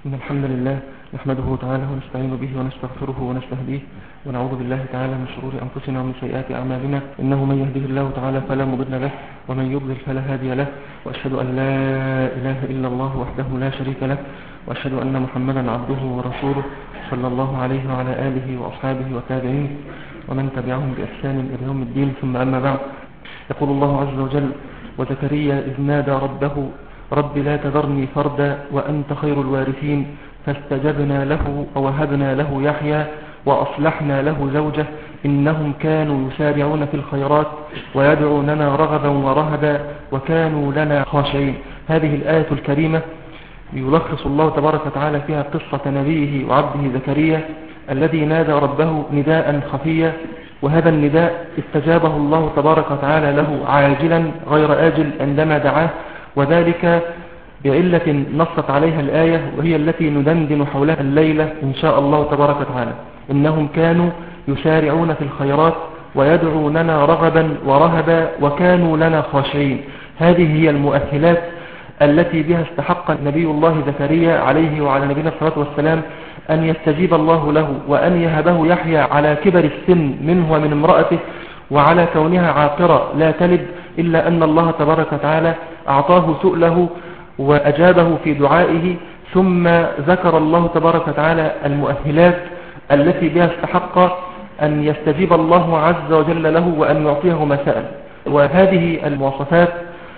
إن الحمد لله نحمده تعالى ونستعين به ونستغفره ونستهديه ونعوذ بالله تعالى من شرور أنفسنا ومن سيئات أعمالنا. إنه من يهده الله تعالى فلا مضل له ومن يضلل فلا هادي له، وأشهد أن لا إله إلا الله وحده لا شريك له، وأشهد أن محمدا عبده ورسوله صلى الله عليه وعلى آله وأصحابه وتابعين ومن تبعهم بإحسان إلى يوم الدين. ثم أما بعد، يقول الله عز وجل: وزكريا إذ نادى ربه رب لا تذرني فردا وأنت خير الوارثين فاستجبنا له ووهبنا له يحيى وأصلحنا له زوجه إنهم كانوا يسارعون في الخيرات ويدعوننا رغبا ورهبا وكانوا لنا خاشعين. هذه الآية الكريمة يلخص الله تبارك وتعالى فيها قصة نبيه وعبده زكريا الذي نادى ربه نداء خفيا، وهذا النداء استجابه الله تبارك وتعالى له عاجلا غير آجل عندما دعاه، وذلك بعلة نصت عليها الآية وهي التي ندندن حولها الليلة إن شاء الله تبارك وتعالى: إنهم كانوا يسارعون في الخيرات ويدعوننا رغبا ورهبا وكانوا لنا خاشعين. هذه هي المؤهلات التي بها استحق نبي الله زكريا عليه وعلى نبينا الصلاة والسلام أن يستجيب الله له وأن يهبه يحيى على كبر السن منه ومن امرأته، وعلى كونها عاقرة لا تلد، إلا أن الله تبارك وتعالى أعطاه سؤله وأجابه في دعائه. ثم ذكر الله تبارك وتعالى المؤهلات التي بها استحق أن يستجيب الله عز وجل له وأن يعطيه ما سأل، وهذه المواصفات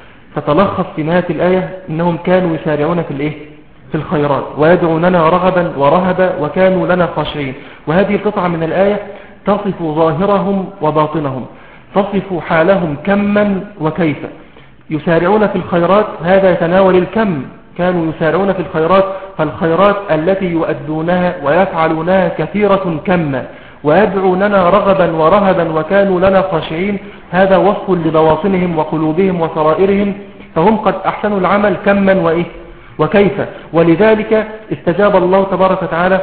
تتلخص في نهاية الآية: إنهم كانوا يسارعون في الخيرات ويدعوننا رغبا ورهبا وكانوا لنا خاشعين. وهذه القطعة من الآية تصف ظاهرهم وباطنهم، تصف حالهم كما وكيف. يسارعون في الخيرات هذا يتناول الكم، كانوا يسارعون في الخيرات، فالخيرات التي يؤدونها ويفعلونها كثيرة كما، ويدعوننا رغبا ورهبا وكانوا لنا خاشعين، هذا وصف لبواطنهم وقلوبهم وسرائرهم، فهم قد أحسنوا العمل كما وكيف. ولذلك استجاب الله تبارك وتعالى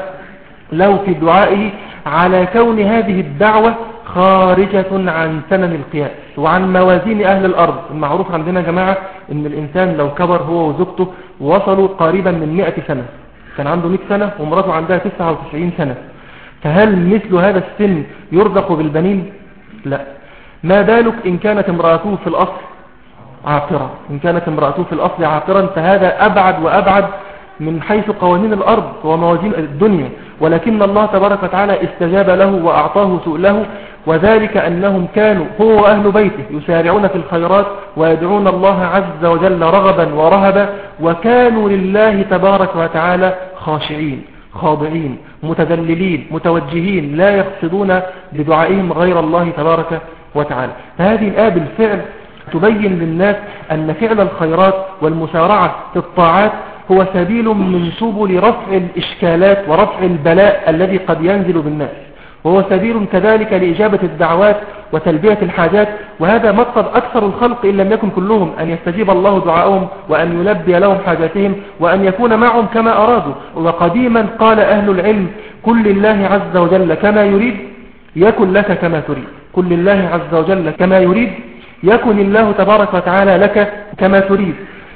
له في دعائه على كون هذه الدعوة خارجة عن سنن القياس وعن موازين أهل الأرض. المعروف عندنا جماعة إن الإنسان لو كبر هو وزوجته ووصلوا قريبا من 100 سنة، كان عنده 100 سنة ومراته عندها 99 سنة، فهل مثل هذا السن يرزق بالبنين؟ لا. ما بالك إن كانت امرأته في الأصل عاقرة؟ إن كانت امرأته في الأصل عاقرا فهذا أبعد وأبعد من حيث قوانين الأرض وموازين الدنيا، ولكن الله تبارك وتعالى استجاب له وأعطاه سؤله، وذلك أنهم كانوا هو وأهل بيته يسارعون في الخيرات ويدعون الله عز وجل رغبا ورهبا، وكانوا لله تبارك وتعالى خاشعين خاضعين متذللين متوجهين، لا يقصدون بدعائهم غير الله تبارك وتعالى. فهذه الآية بالفعل تبين للناس أن فعل الخيرات والمسارعة في الطاعات هو سبيل من سبل رفع الإشكالات ورفع البلاء الذي قد ينزل بالناس، وهو سبيل كذلك لإجابة الدعوات وتلبية الحاجات. وهذا مقصد أكثر الخلق إن لم يكن كلهم، أن يستجيب الله دعاءهم وأن يلبي لهم حاجاتهم وأن يكون معهم كما أرادوا. وقديما قال أهل العلم: كن لله عز وجل كما يريد يكن لك كما تريد. كن لله عز وجل كما يريد يكن الله تبارك وتعالى لك كما تريد.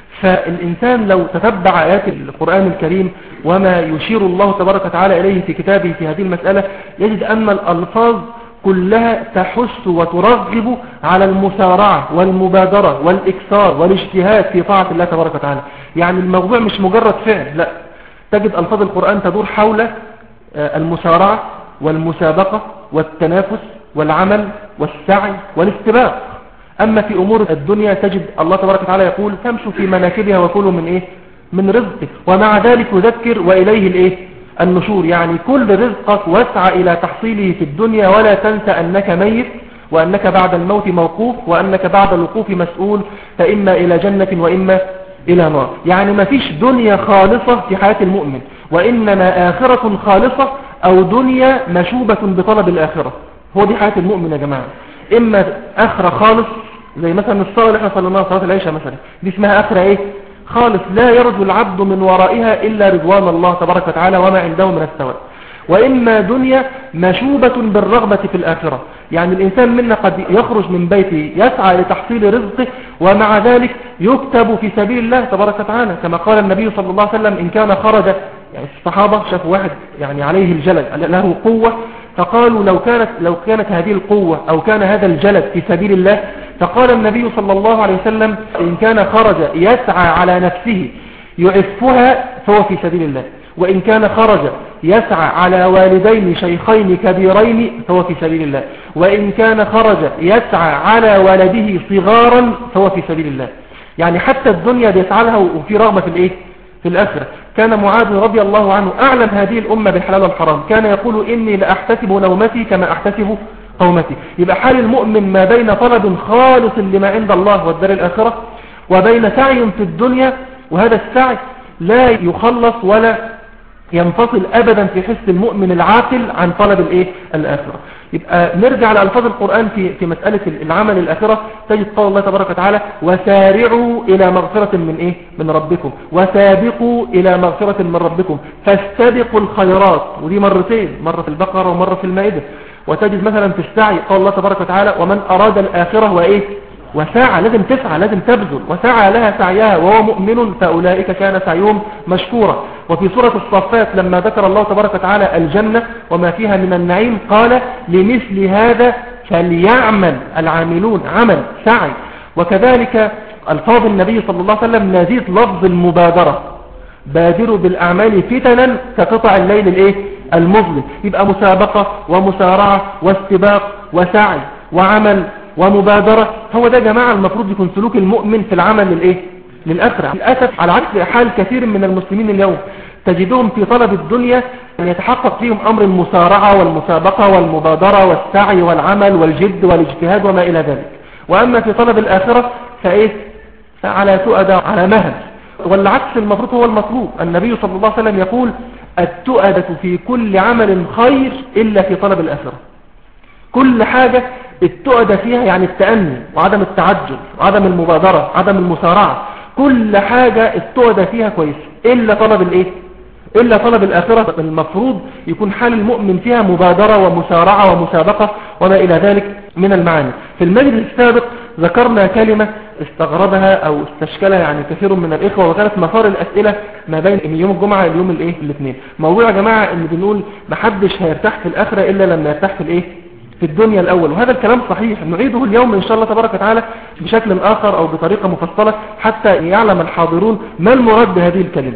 فالإنسان لو تتبع آيات القرآن الكريم وما يشير الله تبارك وتعالى إليه في كتابه في هذه المسألة، يجد أن الألفاظ كلها تحث وترغب على المسارعة والمبادرة والإكثار والاجتهاد في طاعة الله تبارك وتعالى. يعني الموضوع مش مجرد فعل، لا، تجد ألفاظ القرآن تدور حول المسارعة والمسابقة والتنافس والعمل والسعي والاستباق. أما في أمور الدنيا تجد الله تبارك وتعالى يقول: فامشوا في مناكبها وكلوا من رزقه، ومع ذلك يذكر وإليه النشور. يعني كل رزقك واسعى إلى تحصيله في الدنيا، ولا تنسى أنك ميت وأنك بعد الموت موقوف وأنك بعد الوقوف مسؤول، فإما إلى جنة وإما إلى نار. يعني ما فيش دنيا خالصة في حياة المؤمن، وإنما آخرة خالصة أو دنيا مشوبة بطلب الآخرة. هو دي حياة المؤمن يا جماعة، إما آخرة خالص زي مثلا الصلاة اللي احنا صليناها صلاة العشاء مثلا، دي اسمها آخرة خالص، لا يرجو العبد من ورائها إلا رضوان الله تبارك وتعالى وما عنده من الثواب. وإما دنيا مشوبة بالرغبة في الآخرة، يعني الإنسان منا قد يخرج من بيته يسعى لتحصيل رزقه ومع ذلك يكتب في سبيل الله تبارك وتعالى، كما قال النبي صلى الله عليه وسلم: إن كان خرج يعني الصحابة شافوا واحد يعني عليه الجلد له قوة، فقالوا لو كانت هذه القوة أو كان هذا الجلد في سبيل الله، فقال النبي صلى الله عليه وسلم إن كان خرج يسعى على نفسه يعفها فهو في سبيل الله، وإن كان خرج يسعى على والدين شيخين كبيرين فهو في سبيل الله، وإن كان خرج يسعى على ولده صغارا فهو في سبيل الله. يعني حتى الدنيا بيسعى لها وفي رغبة في الإيه؟ في الآخرة. كان معاذ رضي الله عنه أعلم هذه الأمة بالحلال والحرام، كان يقول إني لأحتسب نومتي كما أحتسب قومتي. يبقى حال المؤمن ما بين طلب خالص لما عند الله والدار الآخرة، وبين سعي في الدنيا، وهذا السعي لا يخلص ولا ينفصل أبدا في حس المؤمن العاقل عن طلب الإيه؟ الآخرة. يبقى نرجع لألفاظ القرآن في مسألة العمل الآخرة، تجد قول الله تبارك وتعالى وسارعوا إلى مغفرة من إيه؟ من ربكم، وسابقوا إلى مغفرة من ربكم، فاستبقوا الخيرات، ودي مرتين، مرة في البقرة ومرة في المائدة. وتجد مثلا في السعي قول الله تبارك وتعالى ومن أراد الآخرة وإيه؟ وسعى، لازم تسعى، لازم تبذل، وسعى لها سعيها وهو مؤمن فأولئك كان سعيهم مشكورا. وفي سورة الصفات لما ذكر الله تبارك وتعالى الجنة وما فيها من النعيم قال لمثل هذا فليعمل العاملون، عمل سعي. وكذلك الفاظ النبي صلى الله عليه وسلم نزيد لفظ المبادرة، بادروا بالأعمال فتنا كقطع الليل الإيه؟ المظلم. يبقى مسابقة ومسارعة واستباق وسعي وعمل ومبادرة. هو ده جماعة المفروض يكون سلوك المؤمن في العمل للإيه؟ للآخرة. للأسف على عكس حال كثير من المسلمين اليوم، تجدهم في طلب الدنيا أن يتحقق فيهم أمر المسارعة والمسابقة والمبادرة والسعي والعمل والجد والاجتهاد وما إلى ذلك. وأما في طلب الآخرة فإيه؟ على تؤدى على مهل. والعكس المفروض هو المطلوب. النبي صلى الله عليه وسلم يقول التؤدة في كل عمل خير إلا في طلب الآخرة. كل حاجة التؤدة فيها يعني التأني وعدم التعجل وعدم المبادرة عدم المسارعة، كل حاجة التؤدة فيها كويس إلا طلب الإيه؟ إلا طلب الآخرة. المفروض يكون حال المؤمن فيها مبادرة ومسارعة ومسابقة وما إلى ذلك من المعاني. في المجلس السابق ذكرنا كلمة استغربها أو استشكلها يعني كثير من الإخوة، وكانت مسار الأسئلة ما بين يوم الجمعة اليوم الإيه؟ الاثنين. موضوع يا جماعة إن بنقول محدش هيرتاح في الآخرة إلا لما يرتاح في الإيه؟ في الدنيا الأول. وهذا الكلام صحيح، نعيده اليوم إن شاء الله تبارك وتعالى بشكل آخر أو بطريقة مفصلة حتى يعلم الحاضرون ما المراد بهذه الكلمة.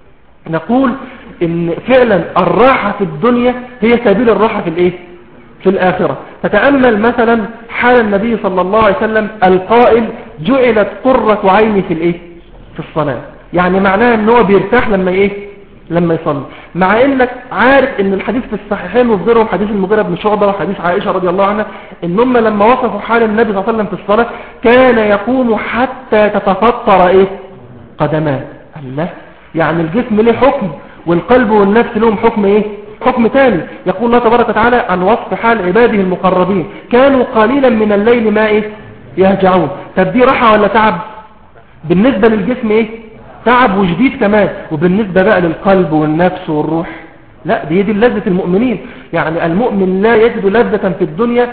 نقول إن فعلا الراحة في الدنيا هي سبيل الراحة في الإيه؟ في الآخرة. فتأمل مثلا حال النبي صلى الله عليه وسلم القائل جعلت قرة عيني في الإيه؟ في الصلاة. يعني معناه أنه بيرتاح لما إيه؟ لما يصلي. مع انك عارف ان الحديث في الصحيحين وفضلهم حديث المغيرة بن شعبة وحديث عائشة رضي الله عنها انهم لما وصفوا حال النبي صلى الله عليه وسلم في الصلاة كان يقوم حتى تتفطر ايه؟ قدماه. الله، يعني الجسم له حكم والقلب والنفس لهم حكم ايه؟ حكم تاني. يقول الله تبارك وتعالى عن وصف حال عباده المقربين كانوا قليلا من الليل ما ايه؟ يهجعون. طب دي راحة ولا تعب؟ بالنسبة للجسم ايه؟ تعب وجديد كمان. وبالنسبة بقى للقلب والنفس والروح لا، دي لذة المؤمنين. يعني المؤمن لا يجد لذة في الدنيا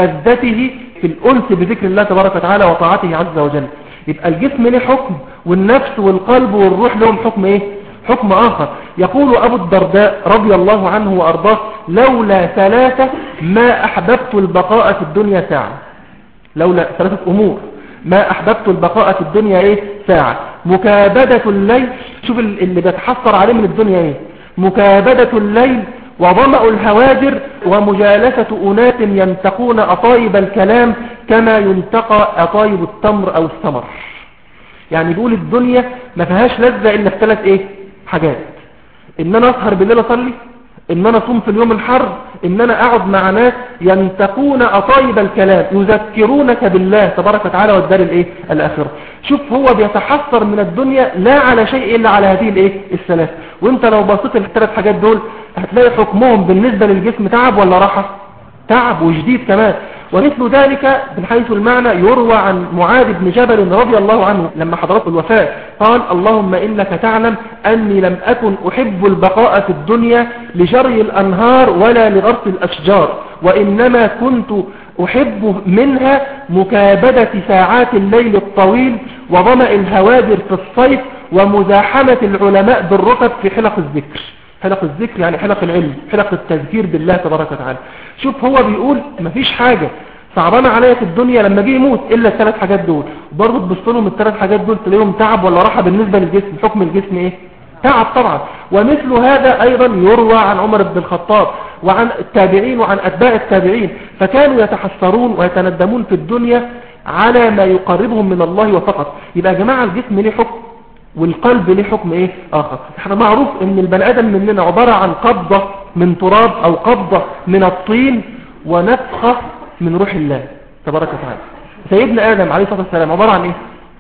كلذته في الأنس بذكر الله تبارك وتعالى وطاعته عز وجل. يبقى الجسم له حكم والنفس والقلب والروح لهم حكم ايه؟ حكم آخر. يقول أبو الدرداء رضي الله عنه وأرضاه لولا ثلاثة ما أحببت البقاء في الدنيا ساعة. لولا ثلاثة أمور ما أحببت البقاء في الدنيا ايه؟ ساعة. مكابدة الليل، شوف اللي بيتحصر عليه من الدنيا ايه؟ مكابدة الليل وظمأ الهواجر ومجالسة أناس ينتقون أطايب الكلام كما ينتقى أطايب التمر أو الثمر. يعني بيقول الدنيا ما فيهاش لذة إلا في ثلاث ايه؟ حاجات: إن أنا أسهر بالليل أصلي، إن أنا أصوم في اليوم الحر، إن أنا أقعد مع ناس ينتقون أطايب الكلام يذكرونك بالله تبارك وتعالى والدار الإيه؟ الآخرة. شوف هو بيتحصر من الدنيا لا على شيء إلا على هذه الإيه؟ الثلاث. وإنت لو بصيت الثلاث حاجات دول هتلاقي حكمهم بالنسبة للجسم تعب ولا راحة؟ تعب وجديد كمان. ومثل ذلك من حيث المعنى يروى عن معاذ بن جبل رضي الله عنه لما حضرته الوفاة قال اللهم إنك تعلم أني لم أكن أحب البقاء في الدنيا لجري الأنهار ولا لغرس الأشجار، وإنما كنت أحب منها مكابدة ساعات الليل الطويل وظمأ الهوادر في الصيف ومزاحمة العلماء بالرتب في حلق الذكر. حلق الذكر يعني حلق العلم، حلق التذكير بالله تبارك وتعالى. شوف هو بيقول مفيش حاجة صعبانة عليا في الدنيا لما جه يموت إلا الثلاث حاجات دول. برضه تبص لهم الثلاث حاجات دول تلاقيهم تعب ولا راحة بالنسبة للجسم. حكم الجسم إيه؟ تعب طبعا. ومثل هذا أيضا يروى عن عمر بن الخطاب وعن التابعين وعن أتباع التابعين، فكانوا يتحسرون ويتندمون في الدنيا على ما يقربهم من الله وفقط. يبقى يا جماعة الجسم ليه حكم والقلب ليه حكم ايه اخر. احنا معروف ان البني ادم مننا عبارة عن قبضة من تراب او قبضة من الطين ونفخة من روح الله تبارك وتعالى. سيدنا ادم عليه الصلاة والسلام عبارة عن ايه؟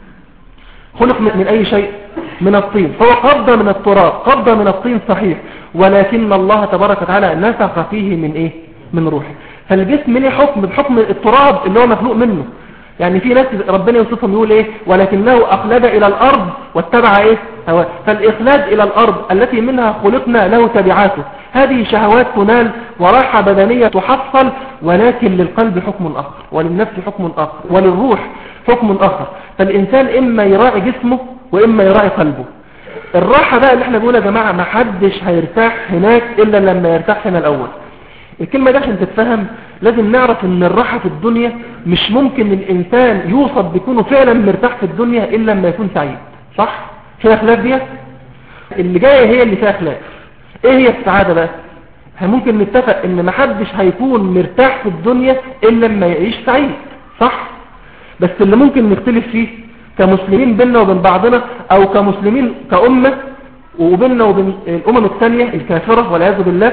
خلق من اي شيء؟ من الطين. فهو قبضة من التراب، قبضة من الطين صحيح، ولكن الله تبارك وتعالى نفخ فيه من ايه؟ من روحه. فالجسم ليه حكم بحكم التراب اللي هو مخلوق منه. يعني في ناس ربنا يوصفهم يقول ايه؟ ولكنه اخلد الى الارض واتبع ايه؟ هواه. فالاخلاد الى الارض التي منها خلقنا له تبعاته. هذه شهوات تنال وراحة بدنية تحصل، ولكن للقلب حكم اخر، وللنفس حكم اخر، وللروح حكم اخر. فالانسان اما يراعي جسمه واما يراعي قلبه. الراحة بقى اللي احنا بنقول يا جماعة ما حدش هيرتاح هناك الا لما يرتاح هنا الاول. الكلمة دي عشان تتفهم لازم نعرف ان الراحة في الدنيا مش ممكن الانسان يوصف بيكونه فعلا مرتاح في الدنيا الا لما يكون سعيد. صح؟ فيها خلاف دي؟ اللي جاية هي اللي فيها خلاف. ايه هي السعادة بقى؟ ممكن نتفق ان محدش هيكون مرتاح في الدنيا الا لما يعيش سعيد. صح؟ بس اللي ممكن نختلف فيه كمسلمين بيننا وبين بعضنا او كمسلمين كأمة وبيننا وبين الامم الثانية الكافرة والعياذ بالله،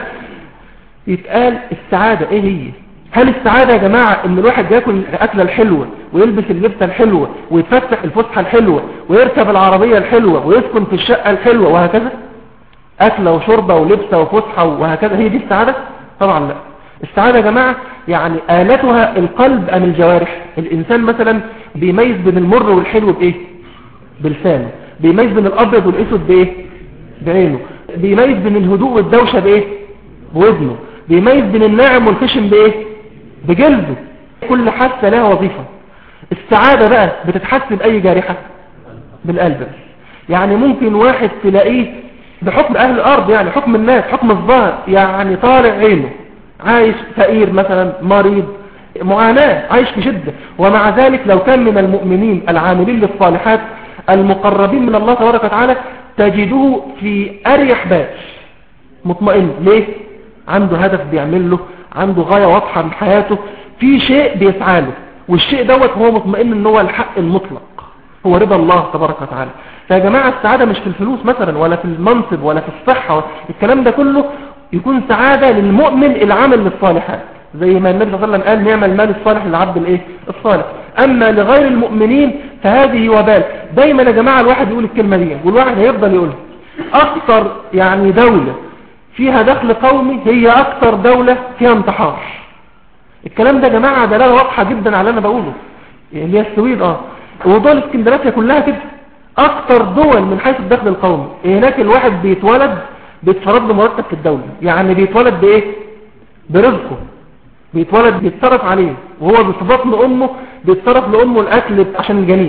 يتقال السعادة ايه هي؟ هل السعادة يا جماعة ان الواحد ياكل الاكلة الحلوة ويلبس اللبسة الحلوة ويتفتح الفسحة الحلوة ويركب العربية الحلوة ويسكن في الشقة الحلوة وهكذا؟ اكلة وشربة ولبسة وفسحة وهكذا هي دي السعادة؟ طبعا لا. السعادة يا جماعة يعني آلتها القلب ام الجوارح. الانسان مثلا بيميز بين المر والحلو بايه؟ بلسانه. بيميز بين الابيض والاسود بايه؟ بعينه. بيميز بين الهدوء والدوشة بايه؟ بوزنه. بيميز بين الناعم والخشن بايه؟ بجلده. كل حاسة لها وظيفة. السعادة بقى بتتحس بأي جارحة؟ بالقلب بس. يعني ممكن واحد تلاقيه بحكم أهل الأرض، يعني حكم الناس، حكم الظاهر، يعني طالع عينه، عايش فقير مثلا، مريض، معاناة، عايش في شدة، ومع ذلك لو كان من المؤمنين العاملين للصالحات المقربين من الله تبارك وتعالى تجده في أريح بال، مطمئن. ليه؟ عنده هدف بيعمل له، عنده غاية واضحة من حياته، في شيء بيسعى له، والشيء دوت هو مطمئن ان هو الحق المطلق، هو رضا الله تبارك وتعالى. فيا جماعة السعادة مش في الفلوس مثلا، ولا في المنصب، ولا في الصحة، الكلام ده كله يكون سعادة للمؤمن العامل للصالحات، زي ما النبي صلى الله عليه وسلم قال نعم المال الصالح للعبد الايه؟ الصالح. اما لغير المؤمنين فهذه وبال. دايما يا جماعة الواحد يقول الكلمة دي، والواحد هيفضل يقولها. اكثر يعني دولة فيها دخل قومي هي اكثر دولة فيها انتحار. الكلام ده يا جماعة دلالة واضحة جدا على اللي انا بقوله، اللي هي السويد ودول اسكندرية كلها كده. اكثر دول من حيث الدخل القومي هناك الواحد بيتولد بيتصرف له مرتب في الدولة، يعني بيتولد بايه؟ برزقه، بيتولد بيتصرف عليه، وهو في بطن امه بيتصرف لامه الاكل عشان الجنين.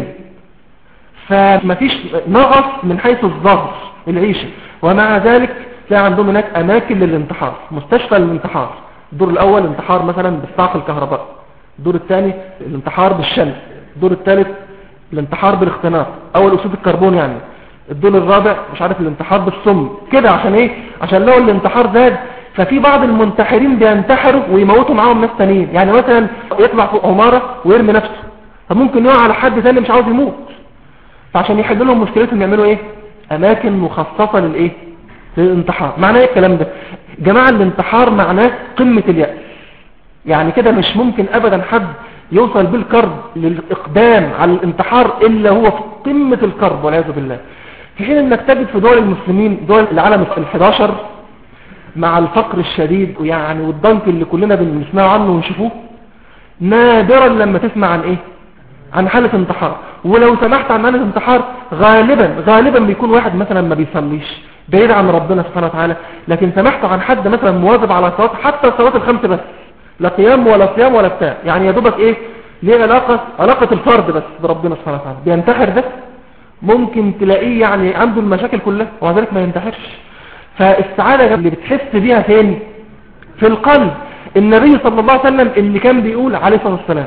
فمفيش نقص من حيث الظهر العيشة. ومع ذلك تلاقي عندهم هناك اماكن للانتحار، مستشفى للانتحار. الدور الاول الانتحار مثلا بالصعق الكهرباء، الدور الثاني الانتحار بالشمس، الدور الثالث الانتحار بالاختناق او اكسيد الكربون يعني، الدور الرابع مش عارف الانتحار بالسم كده. عشان ايه؟ عشان لو الانتحار زاد ففي بعض المنتحرين بينتحروا ويموتوا معاهم ناس تانيين. يعني مثلا يطلع فوق عمارة ويرمي نفسه، فممكن يقع على حد ثاني مش عاوز يموت، فعشان يحلوا لهم مشكلتهم يعملوا ايه؟ اماكن مخصصة للايه؟ للانتحار. معناه ايه الكلام ده؟ جماعة الانتحار معناه قمة اليأس. يعني كده مش ممكن ابدا حد يوصل بالكرب للاقدام على الانتحار الا هو في قمة الكرب والعياذ بالله. في حين انك تجد في دول المسلمين، دول العالم ال11 مع الفقر الشديد يعني والضنك اللي كلنا بنسمع عنه ونشوفوه، نادرا لما تسمع عن ايه؟ عن حالة انتحار. ولو سمحت عن حالة انتحار غالبا بيكون واحد مثلا ما بيصليش بعيد عن ربنا سبحانه وتعالى، لكن سمحت عن حد مثلا مواظب على صلاة، حتى الصلاة الخمس بس، لا قيام ولا صيام ولا بتاع، يعني يا دوبك ايه؟ ليه علاقة الفرد بس بربنا سبحانه وتعالى، بينتحر ده ممكن تلاقيه يعني عنده المشاكل كلها وذلك ما ينتحرش. فالسعادة اللي بتحس بيها فين؟ في القلب. النبي صلى الله عليه وسلم اللي كان بيقول عليه الصلاة والسلام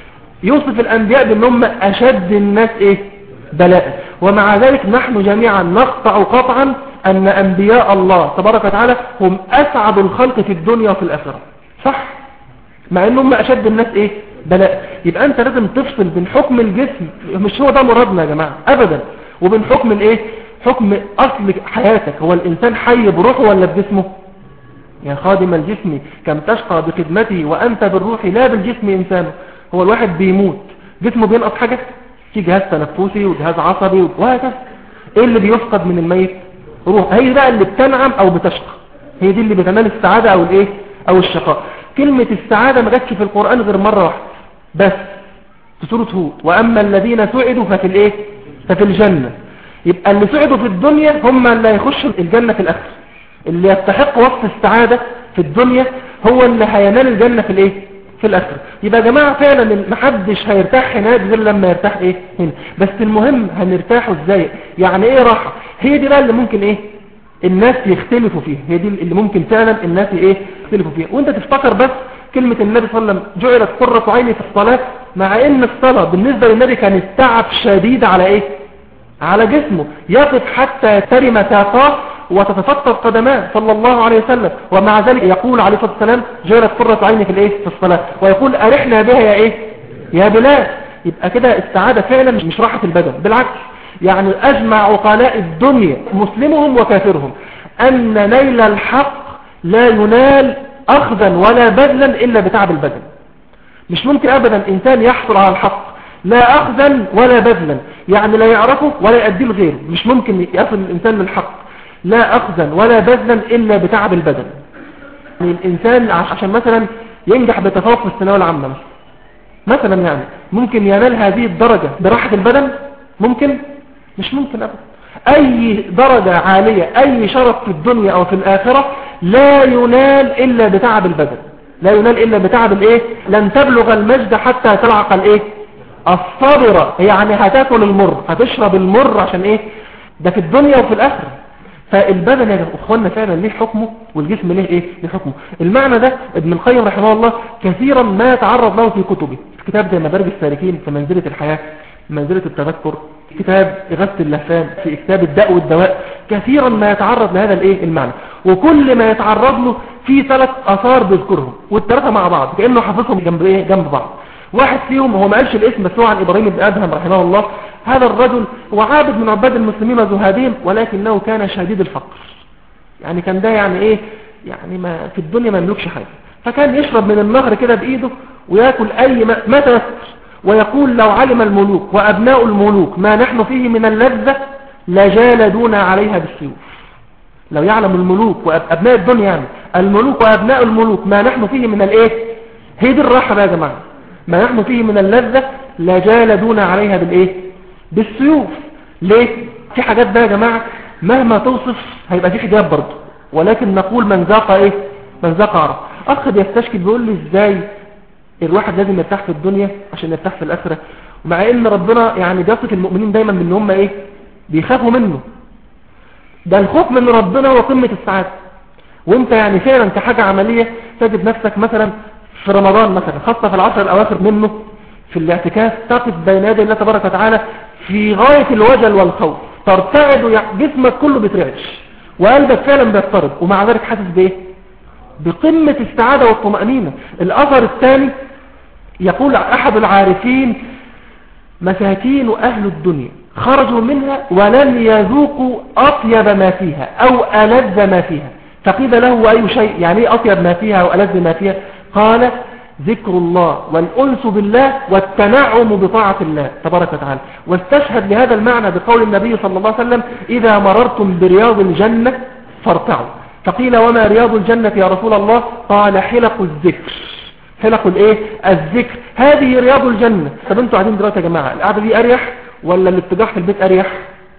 يوصف الأنبياء بأنهم أشد الناس إيه؟ بلاء، ومع ذلك نحن جميعا نقطع قطعا أن أنبياء الله تبارك وتعالى هم أسعد الخلق في الدنيا وفي الآخرة، صح؟ مع أنهم أشد الناس إيه؟ بلاء. يبقى أنت لازم تفصل بين حكم الجسم، مش هو ده مرادنا يا جماعة أبدا، وبين حكم الإيه؟ حكم أصل حياتك. هو الإنسان حي بروحه ولا بجسمه؟ يا خادم الجسم كم تشقى بخدمته وأنت بالروح لا بالجسم إنسانه. هو الواحد بيموت جسمه بينقص حاجة؟ في جهاز تنفسي وجهاز عصبي وهكذا. ايه اللي بيفقد من الميت؟ روح. هي بقى اللي بتنعم او بتشقى، هي دي اللي بتنال السعادة او الايه او الشقاء. كلمة السعادة ما جاتش في القرآن غير مرة واحدة بس في سورة هود، واما الذين سعدوا ففي الايه ففي الجنة. يبقى اللي سعدوا في الدنيا هم اللي هيخشوا الجنة في الاخر. اللي يستحق وصف السعادة في الدنيا هو اللي هينال الجنة في الايه في الاخر. يبقى يا جماعة فعلا محدش هيرتاح هناك غير لما يرتاح ايه هنا. بس المهم هنرتاحوا ازاي؟ يعني ايه راحة؟ هي دي بقى اللي ممكن ايه الناس يختلفوا فيها، هي دي اللي ممكن فعلا الناس ايه يختلفوا فيها. وانت تفتكر بس كلمة النبي صلى الله عليه وسلم جعلت قرة عيني في الصلاة، مع ان الصلاة بالنسبة للنبي كانت تعب شديد على ايه على جسمه، يقف حتى ترم ساقاه وتتفطر قدماه صلى الله عليه وسلم، ومع ذلك يقول عليه الصلاة والسلام جعلت قرة عيني في الايه في الصلاة، ويقول أرحنا بها يا ايه يا بلال. يبقى كده السعادة فعلا مش راحة البدن، بالعكس. يعني أجمع عقلاء الدنيا مسلمهم وكافرهم أن نيل الحق لا ينال أخذا ولا بذلا إلا بتعب البدن. مش ممكن أبدا إنسان يحصل على الحق لا أخذا ولا بذلا، يعني لا يعرفه ولا يؤديه لغيره. مش ممكن يصل الإنسان للحق لا أخذا ولا بذلا إلا بتعب البدن. يعني الإنسان عشان مثلا ينجح بتفوق في الثانوية العامة مثلا يعني ممكن ينال هذه الدرجة براحة البدن؟ ممكن؟ مش ممكن أبدا. أي درجة عالية أي شرف في الدنيا أو في الآخرة لا ينال إلا بتعب البدن، لا ينال إلا بتعب الإيه؟ لن تبلغ المجد حتى تلعق الإيه الصابرة. يعني هتاكل المر هتشرب المر عشان إيه ده في الدنيا وفي الآخرة. فالبدن يا اخوانا فعلا ليه حكمه والجسم ليه ايه ليه حكمه. المعنى ده ابن القيم رحمه الله كثيرا ما يتعرض له في كتبه، في كتاب زي مدارج السالكين، في منزلة الحياة، منزلة التذكر، كتاب إغاثة اللهفان، في كتاب الداء والدواء، كثيرا ما يتعرض لهذا الايه المعنى. وكل ما يتعرض له في 3 آثار بيذكرهم والثلاثه مع بعض كأنه حافظهم جنب ايه جنب بعض. واحد فيهم هو ما قالش الاسم بس هو عن إبراهيم بن أدهم رحمه الله. هذا الرجل هو عابد من عباد المسلمين وزهادهم، ولكنه كان شديد الفقر. يعني كان ده يعني ايه يعني ما في الدنيا ما يملكش حاجة، فكان يشرب من النهر كده بإيده ويأكل أي ما تيسر، ويقول لو علم الملوك وأبناء الملوك ما نحن فيه من اللذة لجالدونا عليها بالسيوف. لو يعلم الملوك وأبناء الدنيا يعني الملوك وأبناء الملوك ما نحن فيه من الايه هي دي الراحة بقى يا جماعة، ما نحن فيه من اللذة لجالدونا عليها بالايه بالسيوف. ليه؟ في حاجات بقى يا جماعة مهما توصف هيبقى في حجاب برضه، ولكن نقول من ذاق ايه من ذاق عرف. اخ بيستشكل بيقول لي ازاي الواحد لازم يرتاح في الدنيا عشان يرتاح في الاخرة، ومع ان ربنا يعني بيصف المؤمنين دايما ان هم ايه بيخافوا منه. ده الخوف من ربنا هو قمة السعادة. وانت يعني فعلا كحاجة عملية تجد نفسك مثلا في رمضان مثلا خاصة في العشر الاواخر منه في الاعتكاف تقف بين يدي الله تبارك وتعالى في غاية الوجل والخوف، ترتعد جسمك كله بيترعش وقلبك فعلا بيضطرب، ومع ذلك حاسس بايه بقمة السعادة والطمأنينة. الأثر الثاني يقول أحد العارفين مساكين أهل الدنيا خرجوا منها ولم يذوقوا أطيب ما فيها أو ألذ ما فيها. فقيل له وأي شيء يعني ايه أطيب ما فيها أو ألذ ما فيها؟ قال ذكر الله والأنس بالله والتنعم بطاعة الله تبارك وتعالى. واستشهد لهذا المعنى بقول النبي صلى الله عليه وسلم إذا مررتم برياض الجنة فارتعوا. فقيل وما رياض الجنة يا رسول الله؟ قال حلق الذكر. حلق الايه الذكر، هذه رياض الجنة. طب انتوا قاعدين دلوقتي يا جماعة القعدة دي أريح ولا الاتجاه في البيت أريح؟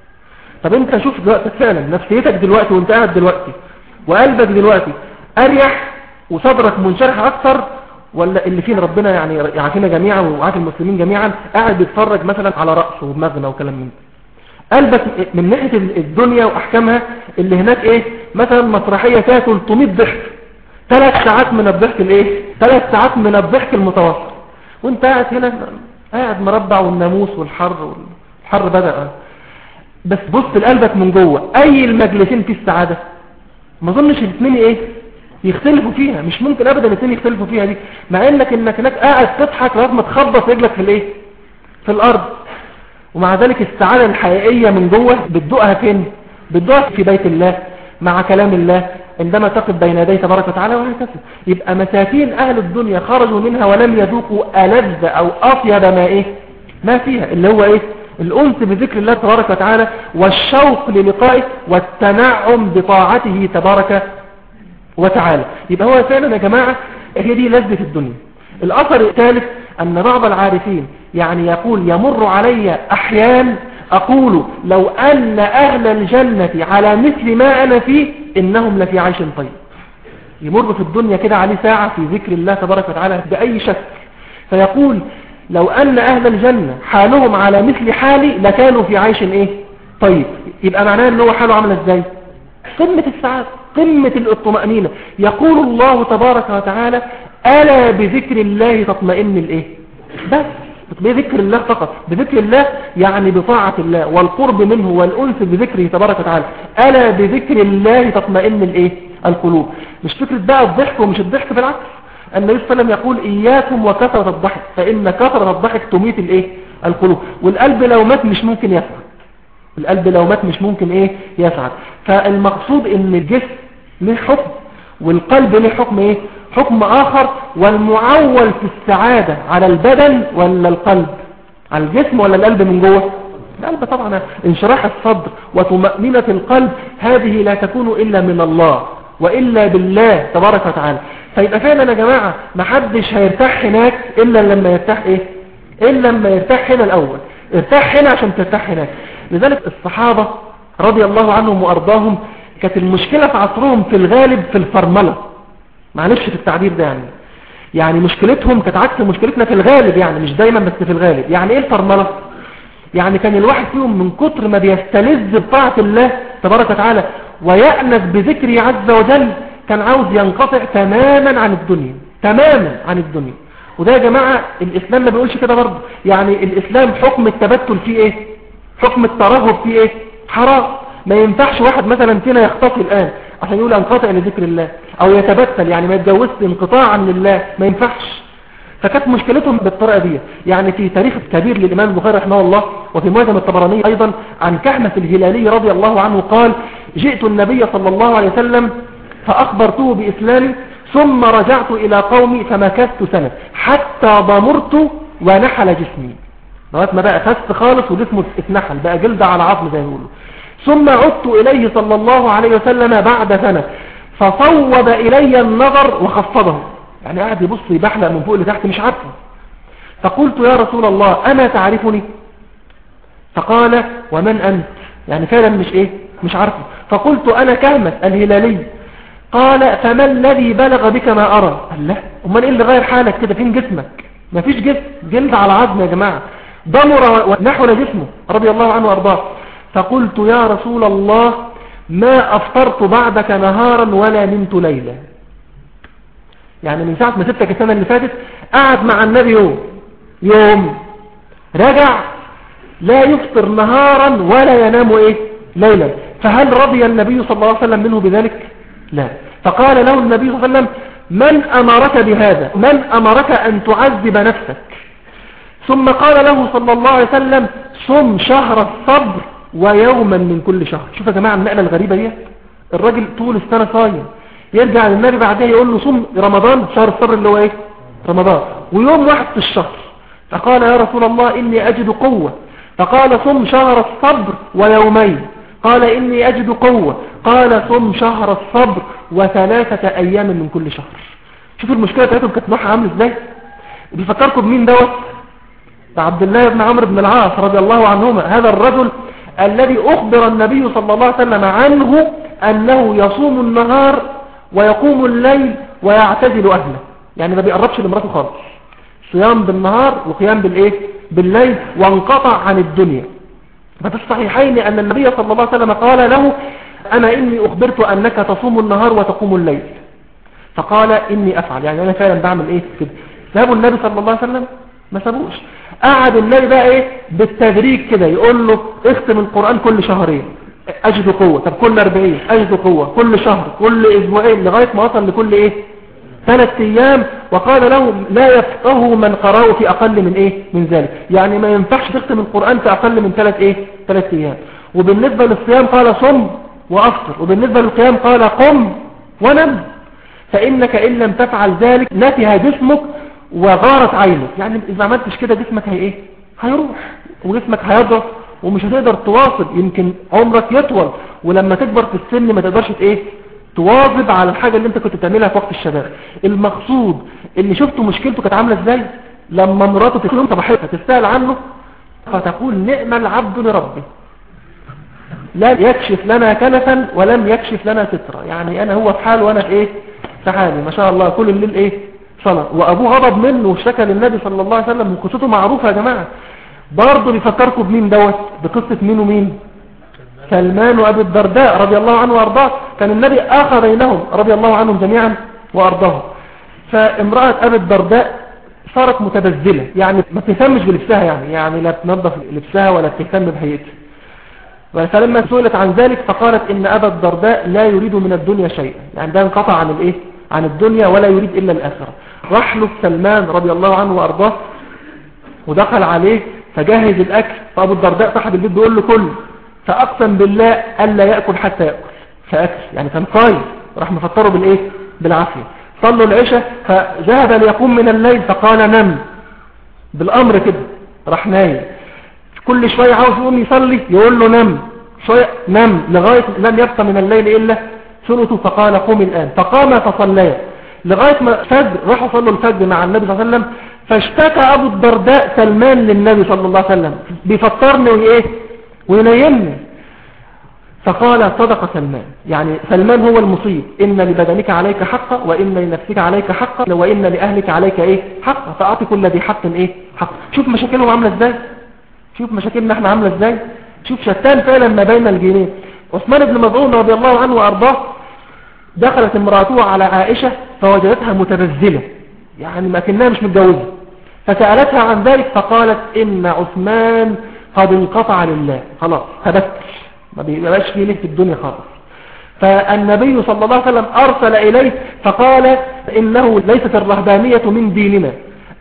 طب انت شوف دلوقتي فعلا نفسيتك دلوقتي وانت قاعد دلوقتي وقلبك دلوقتي أريح وصدرك منشرح أكثر، ولا اللي فينا ربنا يعني يعافينا جميعا ويعافي المسلمين جميعا قاعد بيتفرج مثلا على رأسه ودماغنا وكلام من ده؟ قلبك من ناحية الدنيا وأحكامها اللي هناك إيه؟ مثلا مسرحية فيها 300 ضحك، 3 ساعات من الضحك الإيه؟ 3 ساعات من الضحك المتواصل، وانت قاعد هنا قاعد مربع والناموس والحر بدأ. بس بص لقلبك من جوه، أي المجلسين في السعادة؟ ما ظنش الاثنين إيه؟ يختلفوا فيها، مش ممكن أبدا الاثنين يختلفوا فيها دي، مع إنك هناك قاعد تضحك لغاية ما تخبط رجلك في الإيه؟ في الأرض. ومع ذلك السعادة الحقيقية من جوه بتدوقها فين؟ بتدوقها في بيت الله مع كلام الله عندما تقف بين يديه تبارك وتعالى وهكذا. يبقى مساكين أهل الدنيا خرجوا منها ولم يذوقوا ألذ أو أطيب ما فيها، اللي هو إيه؟ الأنس بذكر الله تبارك وتعالى والشوق للقائه والتنعم بطاعته تبارك وتعالى. يبقى هو فعلا يا جماعة هي دي لذة الدنيا. الأثر الثالث أن بعض العارفين يعني يقول يمر علي أحيان أقول لو أن أهل الجنة على مثل ما أنا فيه إنهم لفي عيش طيب. يمر في الدنيا كده عليه ساعة في ذكر الله تبارك وتعالى بأي شكل، فيقول لو أن أهل الجنة حالهم على مثل حالي لكانوا في عيش إيه طيب. يبقى معناه أنه حاله عامل إزاي؟ قمة السعادة، قمة الطمأنينة. يقول الله تبارك وتعالى ألا بذكر الله تطمئن الإيه؟ بس بذكر الله فقط، بذكر الله يعني بطاعة الله والقرب منه والأنس بذكره تبارك وتعالى. ألا بذكر الله تطمئن الإيه؟ القلوب. مش فكرة بقى الضحك ومش الضحك، بالعكس النبي صلى الله عليه وسلم يقول إياكم وكثرة الضحك فإن كثرة الضحك تميت الإيه؟ القلوب. والقلب لو مات مش ممكن يسعد، القلب لو مات مش ممكن إيه؟ يسعد. فالمقصود إن الجسم له حكم والقلب له حكم إيه؟ حكم آخر. والمعول في السعادة على البدن ولا القلب؟ على الجسم ولا القلب من جوه؟ القلب طبعا. انشراح الصدر وطمأنينة القلب هذه لا تكون إلا من الله وإلا بالله تبارك وتعالى. فيبقى فعلا يا جماعة محدش هيرتاح هناك إلا لما يرتاح إيه؟ إلا لما يرتاح هنا الأول. ارتاح هنا عشان ترتاح هناك. لذلك الصحابة رضي الله عنهم وأرضاهم كانت المشكلة في عصرهم في الغالب في الفرملة، معلش في التعبير ده يعني مشكلتهم كانت عكس مشكلتنا في الغالب، يعني مش دايما بس في الغالب. يعني ايه الفرملة؟ يعني كان الواحد فيهم من كتر ما بيستلذ بطاعة الله تبارك وتعالى ويأنس بذكره عز وجل كان عاوز ينقطع تماما عن الدنيا، تماما عن الدنيا. وده يا جماعة الإسلام ما بيقولش كده برضه. يعني الإسلام حكم التبتل فيه ايه؟ حكم الترهب فيه ايه؟ حرام. ما ينفعش واحد مثلا فينا يخطفي الآن عشان يقول انقطع لذكر الله او يتبتل، يعني ما يتجوزش انقطاعا لله، ما ينفعش. فكانت مشكلتهم بالطريقة دي. يعني في تاريخ كبير للإمام البخاري رحمه الله وفي معجم الطبراني أيضا عن كهمة الهلالي رضي الله عنه قال جئت النبي صلى الله عليه وسلم فأخبرته بإسلامي ثم رجعت إلى قومي فمكثت سنة حتى ضمرت ونحل جسمي، لغاية ما بقى خس خالص وجسمه اتنحل بقى جلد على عظم زي ما يقولوا. ثم عدت إليه صلى الله عليه وسلم بعد سنة فصوب إلي النظر وخفضه، يعني قاعد يبص يبحلق من فوق لتحت مش عارفه. فقلت يا رسول الله أما تعرفني؟ فقال ومن أنت؟ يعني فعلا مش عارفه. فقلت أنا كهمة الهلالي. قال فما الذي بلغ بك ما أرى؟ قال لا أمال إيه اللي غير حالك كده؟ فين جسمك؟ ما فيش جسم، جلد على عظم يا جماعة. ضمر ونحل جسمه رضي الله عنه وأرضاه. فقلت يا رسول الله ما أفطرت بعدك نهارا ولا نمت ليلا. يعني من ساعة ما سبتك السنة اللي فاتت قعد مع النبي يوم رجع لا يفطر نهارا ولا ينام ليلا. فهل رضي النبي صلى الله عليه وسلم منه بذلك؟ لا. فقال له النبي صلى الله عليه وسلم من أمرك بهذا؟ من أمرك أن تعذب نفسك؟ ثم قال له صلى الله عليه وسلم صم شهر الصبر ويوما من كل شهر. شوف يا جماعة النقلة الغريبة دي، الراجل طول السنة صايم يرجع للنبي بعدها يقول له صم رمضان شهر الصبر اللي هو رمضان ويوم واحد في الشهر. فقال يا رسول الله إني أجد قوة. فقال صم شهر الصبر ويومين. قال إني أجد قوة. قال صم شهر الصبر وثلاثة أيام من كل شهر. شوفوا المشكلة بتاعتهم كانت نوعها عامل ازاي. بيفكركم بمين دوت؟ عبد الله بن عمرو بن العاص رضي الله عنهما، هذا الرجل الذي أخبر النبي صلى الله عليه وسلم عنه أنه يصوم النهار ويقوم الليل ويعتزل أهله، يعني ما بيقربش لمراته خالص، صيام بالنهار وقيام بالليل، وانقطع عن الدنيا. ففي الصحيحين أن النبي صلى الله عليه وسلم قال له أنا إني أخبرت أنك تصوم النهار وتقوم الليل، فقال إني أفعل، يعني أنا فعلا بعمل إيه كده. سابوا النبي صلى الله عليه وسلم؟ ما سابوش. قعد النبي بقى إيه بالتدريج كده يقول له اختم القرآن كل شهرين أجد قوة، طب كل 40 أجد قوة، كل شهر، كل أسبوعين، لغاية ما وصل لكل إيه 3 أيام. وقال لهم لا يفقه من قرأه في أقل من إيه من ذلك، يعني ما ينفعش تختم القرآن في أقل من 3 أيام. وبالنسبة للصيام قال صم وأفطر، وبالنسبة للقيام قال قم ونم، فإنك إن لم تفعل ذلك نتهى جسمك وغارت عينك، يعني إذا ما عملتش كده جسمك هي إيه هيروح وجسمك هيضعف ومش هتقدر تواصل، يمكن عمرك يطول ولما تكبر في السن ما تقدرش ايه تواظب على الحاجة اللي انت كنت بتعملها في وقت الشباب. المقصود اللي شفته مشكلته كانت عاملة ازاي لما مراته تكلم صباحتها تستاهل عنه فتقول نعم العبد لربه لا يكشف لنا كنفا ولم يكشف لنا سترة، يعني انا هو في حال وانا في ايه في حالي ما شاء الله كل الليل ايه صلاة. وابوه غضب منه وشكى للنبي صلى الله عليه وسلم، وقصته معروفة يا جماعة. برضه بيفكركم بمين دوت بقصة مين ومين؟ سلمان وابي الدرداء رضي الله عنه وارضاه، كان النبي اخى بينهم رضي الله عنهم جميعا وارضاهم. فامرأة ابي الدرداء صارت متبذلة، يعني ما بتهتمش بلبسها، يعني لا تنظف لبسها ولا تهتم بهيئتها. فلما سئلت عن ذلك فقالت ان ابا الدرداء لا يريد من الدنيا شيئا، يعني ده انقطع عن الايه عن الدنيا ولا يريد الا الاخره. راح له سلمان رضي الله عنه وارضاه ودخل عليه فجهز الاكل، فابو الدرداء صاحب البيت بيقول له كل، فاقسم بالله الا ياكل حتى ياكل، فاكل يعني كان قايم، راح مفطره بالايه بالعافيه. صلوا العشاء فذهب ليقوم من الليل فقال نم، بالامر كده راح نايم. كل شويه عاوز يقوم يصلي يقول له نم شويه نم، لغايه لم يبقى من الليل الا ثلثه فقال قم الان، فقام فصلى لغايه ما الفجر. راحوا صلوا الفجر مع النبي صلى الله عليه وسلم، فاشتكى ابو الدرداء سلمان للنبي صلى الله عليه وسلم بيفطرني وايه وينيمني، فقال صدق سلمان، يعني سلمان هو المصيب، ان لبدنك عليك حقا وان لنفسك عليك حقا وان لاهلك عليك ايه حقا، فاعطي كل ذي حق ايه حق. شوف مشاكلهم عامله ازاي، شوف مشاكلنا احنا عامله ازاي، شوف شتان فعلا ما بين الجيلين. عثمان بن مظعون رضي الله عنه وارضاه دخلت امراته على عائشة فوجدتها متبذلة، يعني ما كنها مش متجوزة، فسألتها عن ذلك فقالت ان عثمان قد انقطع لله، خلاص تبتل ما بيبقاش فيه ليه في الدنيا خالص. فالنبي صلى الله عليه وسلم ارسل اليه فقال انه ليست الرهبانية من ديننا،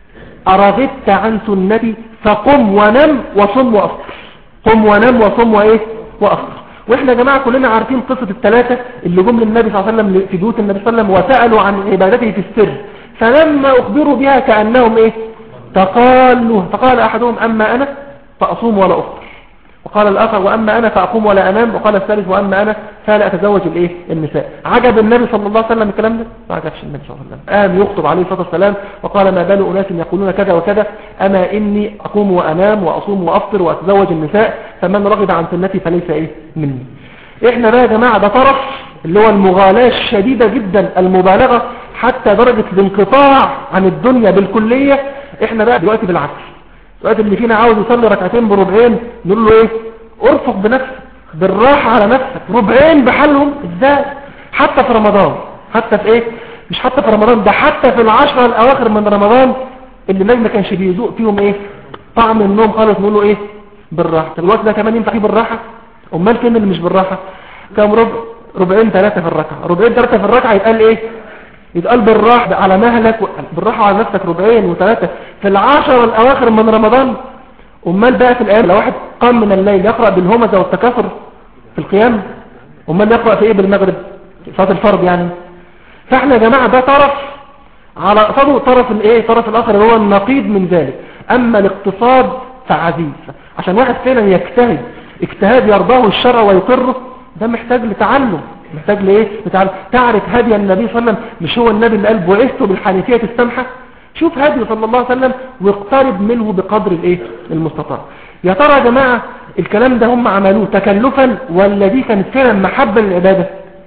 ارغبت عن سنتي فقم ونم وصم وافطر، قم ونم وصم وايه وافطر. واحنا يا جماعة كلنا عارفين قصة الثلاثة اللي جم للنبي صلى الله عليه وسلم في بيوت النبي صلى الله عليه وسلم وسألوا عن عبادته في السر، فلما اخبروا بها كأنهم ايه تقالوا، فقال احدهم اما انا فاصوم ولا افطر، وقال الاخر واما انا فاقوم ولا انام، وقال الثالث واما انا فلا اتزوج الايه النساء. عجب النبي صلى الله عليه وسلم الكلام ده؟ ما عجبش النبي صلى الله عليه وسلم. قام يخطب عليه الصلاه والسلام وقال ما بال اناس يقولون كذا وكذا، اما اني اقوم وانام واصوم وافطر واتزوج النساء، فمن رغب عن سنتي فليس ايه مني. احنا بقى يا جماعه ده طرف اللي هو المغالاة الشديدة جدا، المبالغة حتى درجة الانقطاع عن الدنيا بالكلية. احنا بقى دلوقتي بالعكس، دلوقتي اللي فينا عاوز يصلي ركعتين بربعين نقول له ايه ارفق بنفسك بالراحة على نفسك، ربعين بحالهم ازاي؟ حتى في رمضان، حتى في ايه مش حتى في رمضان، ده حتى في العشرة الاواخر من رمضان اللي النبي ما كانش بيذوق فيهم ايه طعم النوم خالص نقول له ايه بالراحة. الوقت ده كمان ينفع فيه بالراحة؟ امال كان اللي مش بالراحة كام ربعين 3 في الركعة، ربعين 3 في الركعة يتقال ايه يتقال بالراحة على مهلك بالراحة على نفسك، ربعين و3 في العشر الاواخر من رمضان. امال بقى في الايام لو واحد قام من الليل يقرأ بالهمزة والتكاثر في القيام، امال يقرأ في ايه بالمغرب صلاة الفرض يعني. فاحنا يا جماعة ده طرف على قصده طرف الايه طرف الاخر اللي هو النقيض من ذلك. اما الاقتصاد فعزيز، عشان واحد فعلا يجتهد اجتهاد يرضاه الشرع ويقره، ده محتاج لتعلم، محتاج لايه لتعلم. تعرف هدي النبي صلى الله عليه وسلم، مش هو النبي اللي قال بعثت بالحنيفية السمحة؟ شوف هدي صلى الله عليه وسلم واقترب منه بقدر الايه المستطاع. يا ترى يا جماعة الكلام ده هم عملوه تكلفا ولا دي كانت فعلا محبة للعبادة؟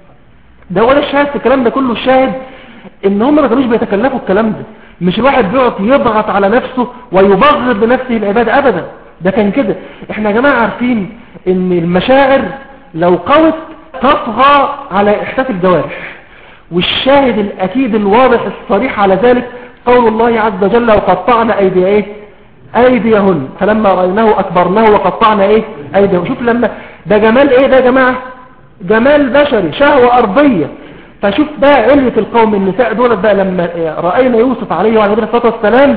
ده ولا الشاهد في الكلام ده كله، الشاهد ان هم ما كانوش بيتكلفوا الكلام ده، مش الواحد بيقعد يضغط على نفسه ويبغض بنفسه العبادة ابدا، ده كان كده. احنا يا جماعة عارفين ان المشاعر لو قوت تطغى على احساس الجوارح. والشاهد الاكيد الواضح الصريح على ذلك قول الله عز وجل وقطعنا ايديهن فلما رأيناه اكبرناه وقطعنا ايديهن. شوف لما ده جمال ده يا جماعة، جمال بشري، شهوة ارضية. فشوف بقى علة القوم النساء دولت بقى لما رأينا يوسف عليه وعلى الصلاة والسلام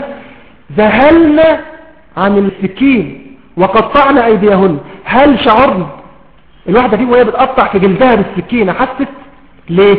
ذهلنا عن السكين وقطعنا ايديهن. هل شعرنا الواحدة فيه وهي بتقطع في جلدها بالسكينة حست؟ ليه؟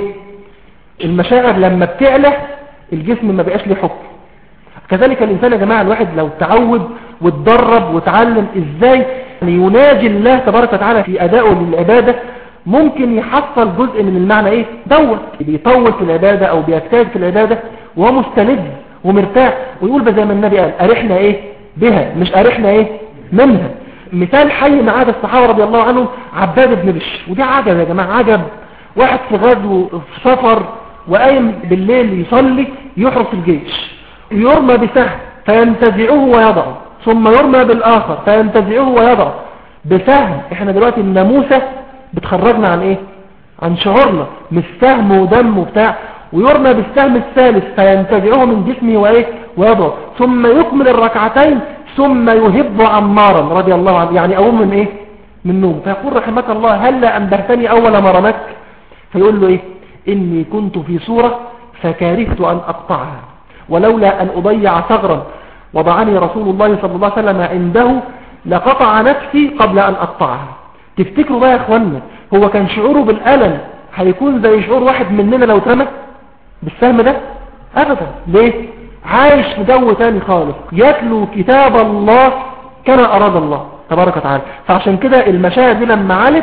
المشاعر لما بتعلى الجسم ما بقاش له حكم. كذلك الإنسان يا جماعة، الواحد لو تعود واتدرب وتعلم ازاي يناجي الله تبارك وتعالى في أدائه للعبادة ممكن يحصل جزء من المعنى بيطول في العبادة أو بيجتهد في العبادة وهو مستند ومرتاح ويقول زي ما النبي قال أرحنا بها مش أرحنا منها. مثال حي معاد الصحابة رضي الله عنهم عباد بن بشر. ودي عجب يا جماعة، عجب. واحد في غزو في سفر وقايم بالليل يصلي يحرس الجيش، يرمى بسهم فينتزعه ويضعه، ثم يرمى بالآخر فينتزعه ويضعه بسهم. احنا دلوقتي الناموسة بتخرجنا عن عن شعورنا، مش سهم ودم وبتاع. ويرمى بالسهم الثالث فينتزعه من جسمه ويضعه، ثم يكمل الركعتين ثم يهب عمارا رضي الله عنه، يعني أقوم من من نوم فيقول رحمك الله هلا أنبهتني أول ما رمك. فيقول له إني كنت في صورة فكارهت أن أقطعها ولولا أن أضيع ثغرا وضعني رسول الله صلى الله عليه وسلم عنده لقطع نفسي قبل أن أقطعها. تفتكروا بقى يا اخوانا هو كان شعوره بالألم هيكون زي شعور واحد مننا لو اترمى بالسهم ده؟ أبدا. ليه؟ عايش في جو تاني خالص، يتلو كتاب الله كما أراد الله تبارك وتعالى. فعشان كده المشاعر دي لما علت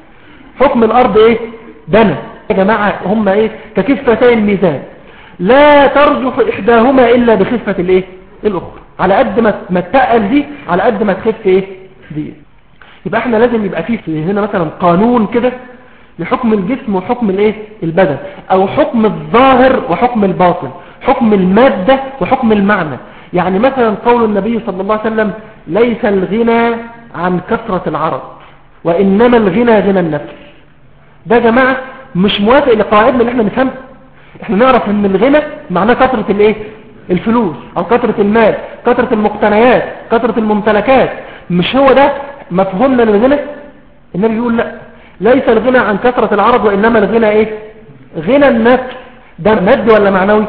حكم الأرض دنا يا جماعة. هم ككفتي الميزان لا ترجح إحداهما إلا بخفة الأخرى. على قد ما تتقل دي على قد ما تخف دي. يبقى احنا لازم يبقى فيه هنا مثلا قانون كده لحكم الجسم وحكم البدن، او حكم الظاهر وحكم الباطن، حكم المادة وحكم المعنى. يعني مثلا قول النبي صلى الله عليه وسلم ليس الغنى عن كثرة العرض وإنما الغنى غنى النفس. ده يا جماعة مش موافق لقواعدنا اللي احنا نفهمها. احنا نعرف ان الغنى معناه كثرة الفلوس او كثرة المال، كثرة المقتنيات، كثرة الممتلكات. مش هو ده مفهومنا للغنى. النبي يقول لا، ليس الغنى عن كثرة العرض وإنما الغنى غنى النفس. ده مادي ولا معنوي؟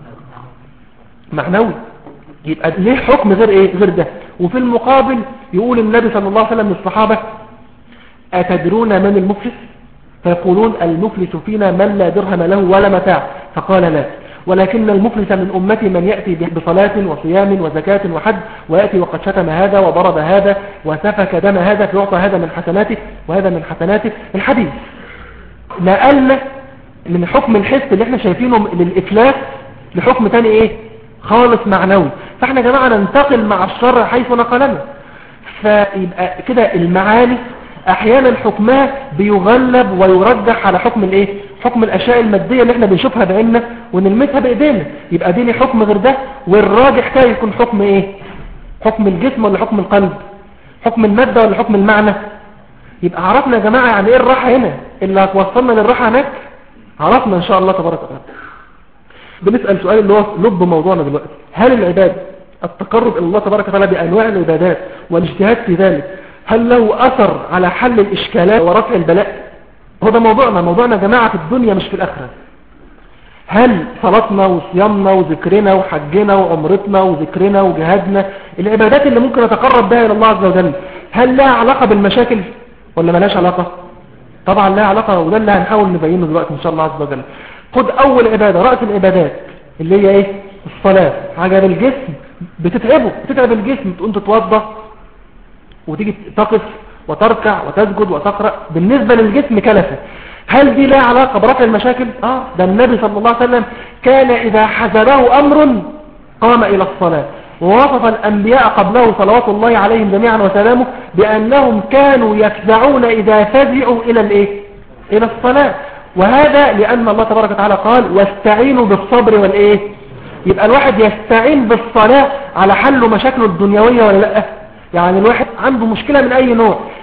معنوي. يبقى ليه حكم غير ده. وفي المقابل يقول النبي صلى الله عليه وسلم للصحابة أتدرون من المفلس؟ فيقولون المفلس فينا من لا درهم له ولا متاع. فقال لا، ولكن المفلس من أمتي من يأتي بصلاة وصيام وزكاة وحج ويأتي وقد شتم هذا وضرب هذا وسفك دم هذا فيعطى هذا من حسناته وهذا من حسناته. الحديث نقلنا من حكم الحس اللي احنا شايفينه للإفلاس لحكم تاني خالص معنوي. فاحنا يا جماعة ننتقل مع الشرع حيث نقلنا. فيبقى كده المعاني احيانا حكمها بيغلب ويرجح على حكم حكم الاشياء المادية اللي احنا بنشوفها بعيننا ونلمسها بايدينا. يبقى ديني حكم غير ده، والراجح كده يكون حكم حكم الجسم ولا حكم القلب، حكم المادة ولا حكم المعنى. يبقى عرفنا يا جماعة يعني الراحة هنا اللي هتوصلنا للراحة هناك. عرفنا ان شاء الله تبارك وتعالى. بنسأل سؤال اللي هو لب موضوعنا دلوقتي: هل العباد التقرب الى الله تبارك وتعالى بانواع العبادات والاجتهاد في ذلك هل له اثر على حل الاشكالات ورفع البلاء؟ هو ده موضوعنا يا جماعة في الدنيا مش في الاخرة. هل صلاتنا وصيامنا وذكرنا وحجنا وعمرتنا وذكرنا وجهادنا العبادات اللي ممكن نتقرب بها الى الله عز وجل هل لها علاقة بالمشاكل ولا ملاش علاقة؟ طبعا لها علاقة، وده اللي هنحاول نبينه دلوقتي ان شاء الله عز وجل. خد اول عبادة رأس العبادات اللي هي الصلاة. حاجة للجسم بتتعب الجسم، تقوم تتوضى وتيجي تقف وتركع وتسجد وتقرأ، بالنسبة للجسم كلفة. هل دي لها علاقة برفع المشاكل؟ ده النبي صلى الله عليه وسلم كان إذا حزبه أمر قام إلى الصلاة. ووصف الأنبياء قبله صلوات الله عليهم جميعا وسلامه بأنهم كانوا يفزعون إذا فزعوا إلى الصلاة. وهذا لأن الله تبارك وتعالى قال واستعينوا بالصبر يبقى الواحد يستعين بالصلاة على حل مشاكله الدنيوية ولا لا؟ يعني الواحد عنده مشكلة من أي نوع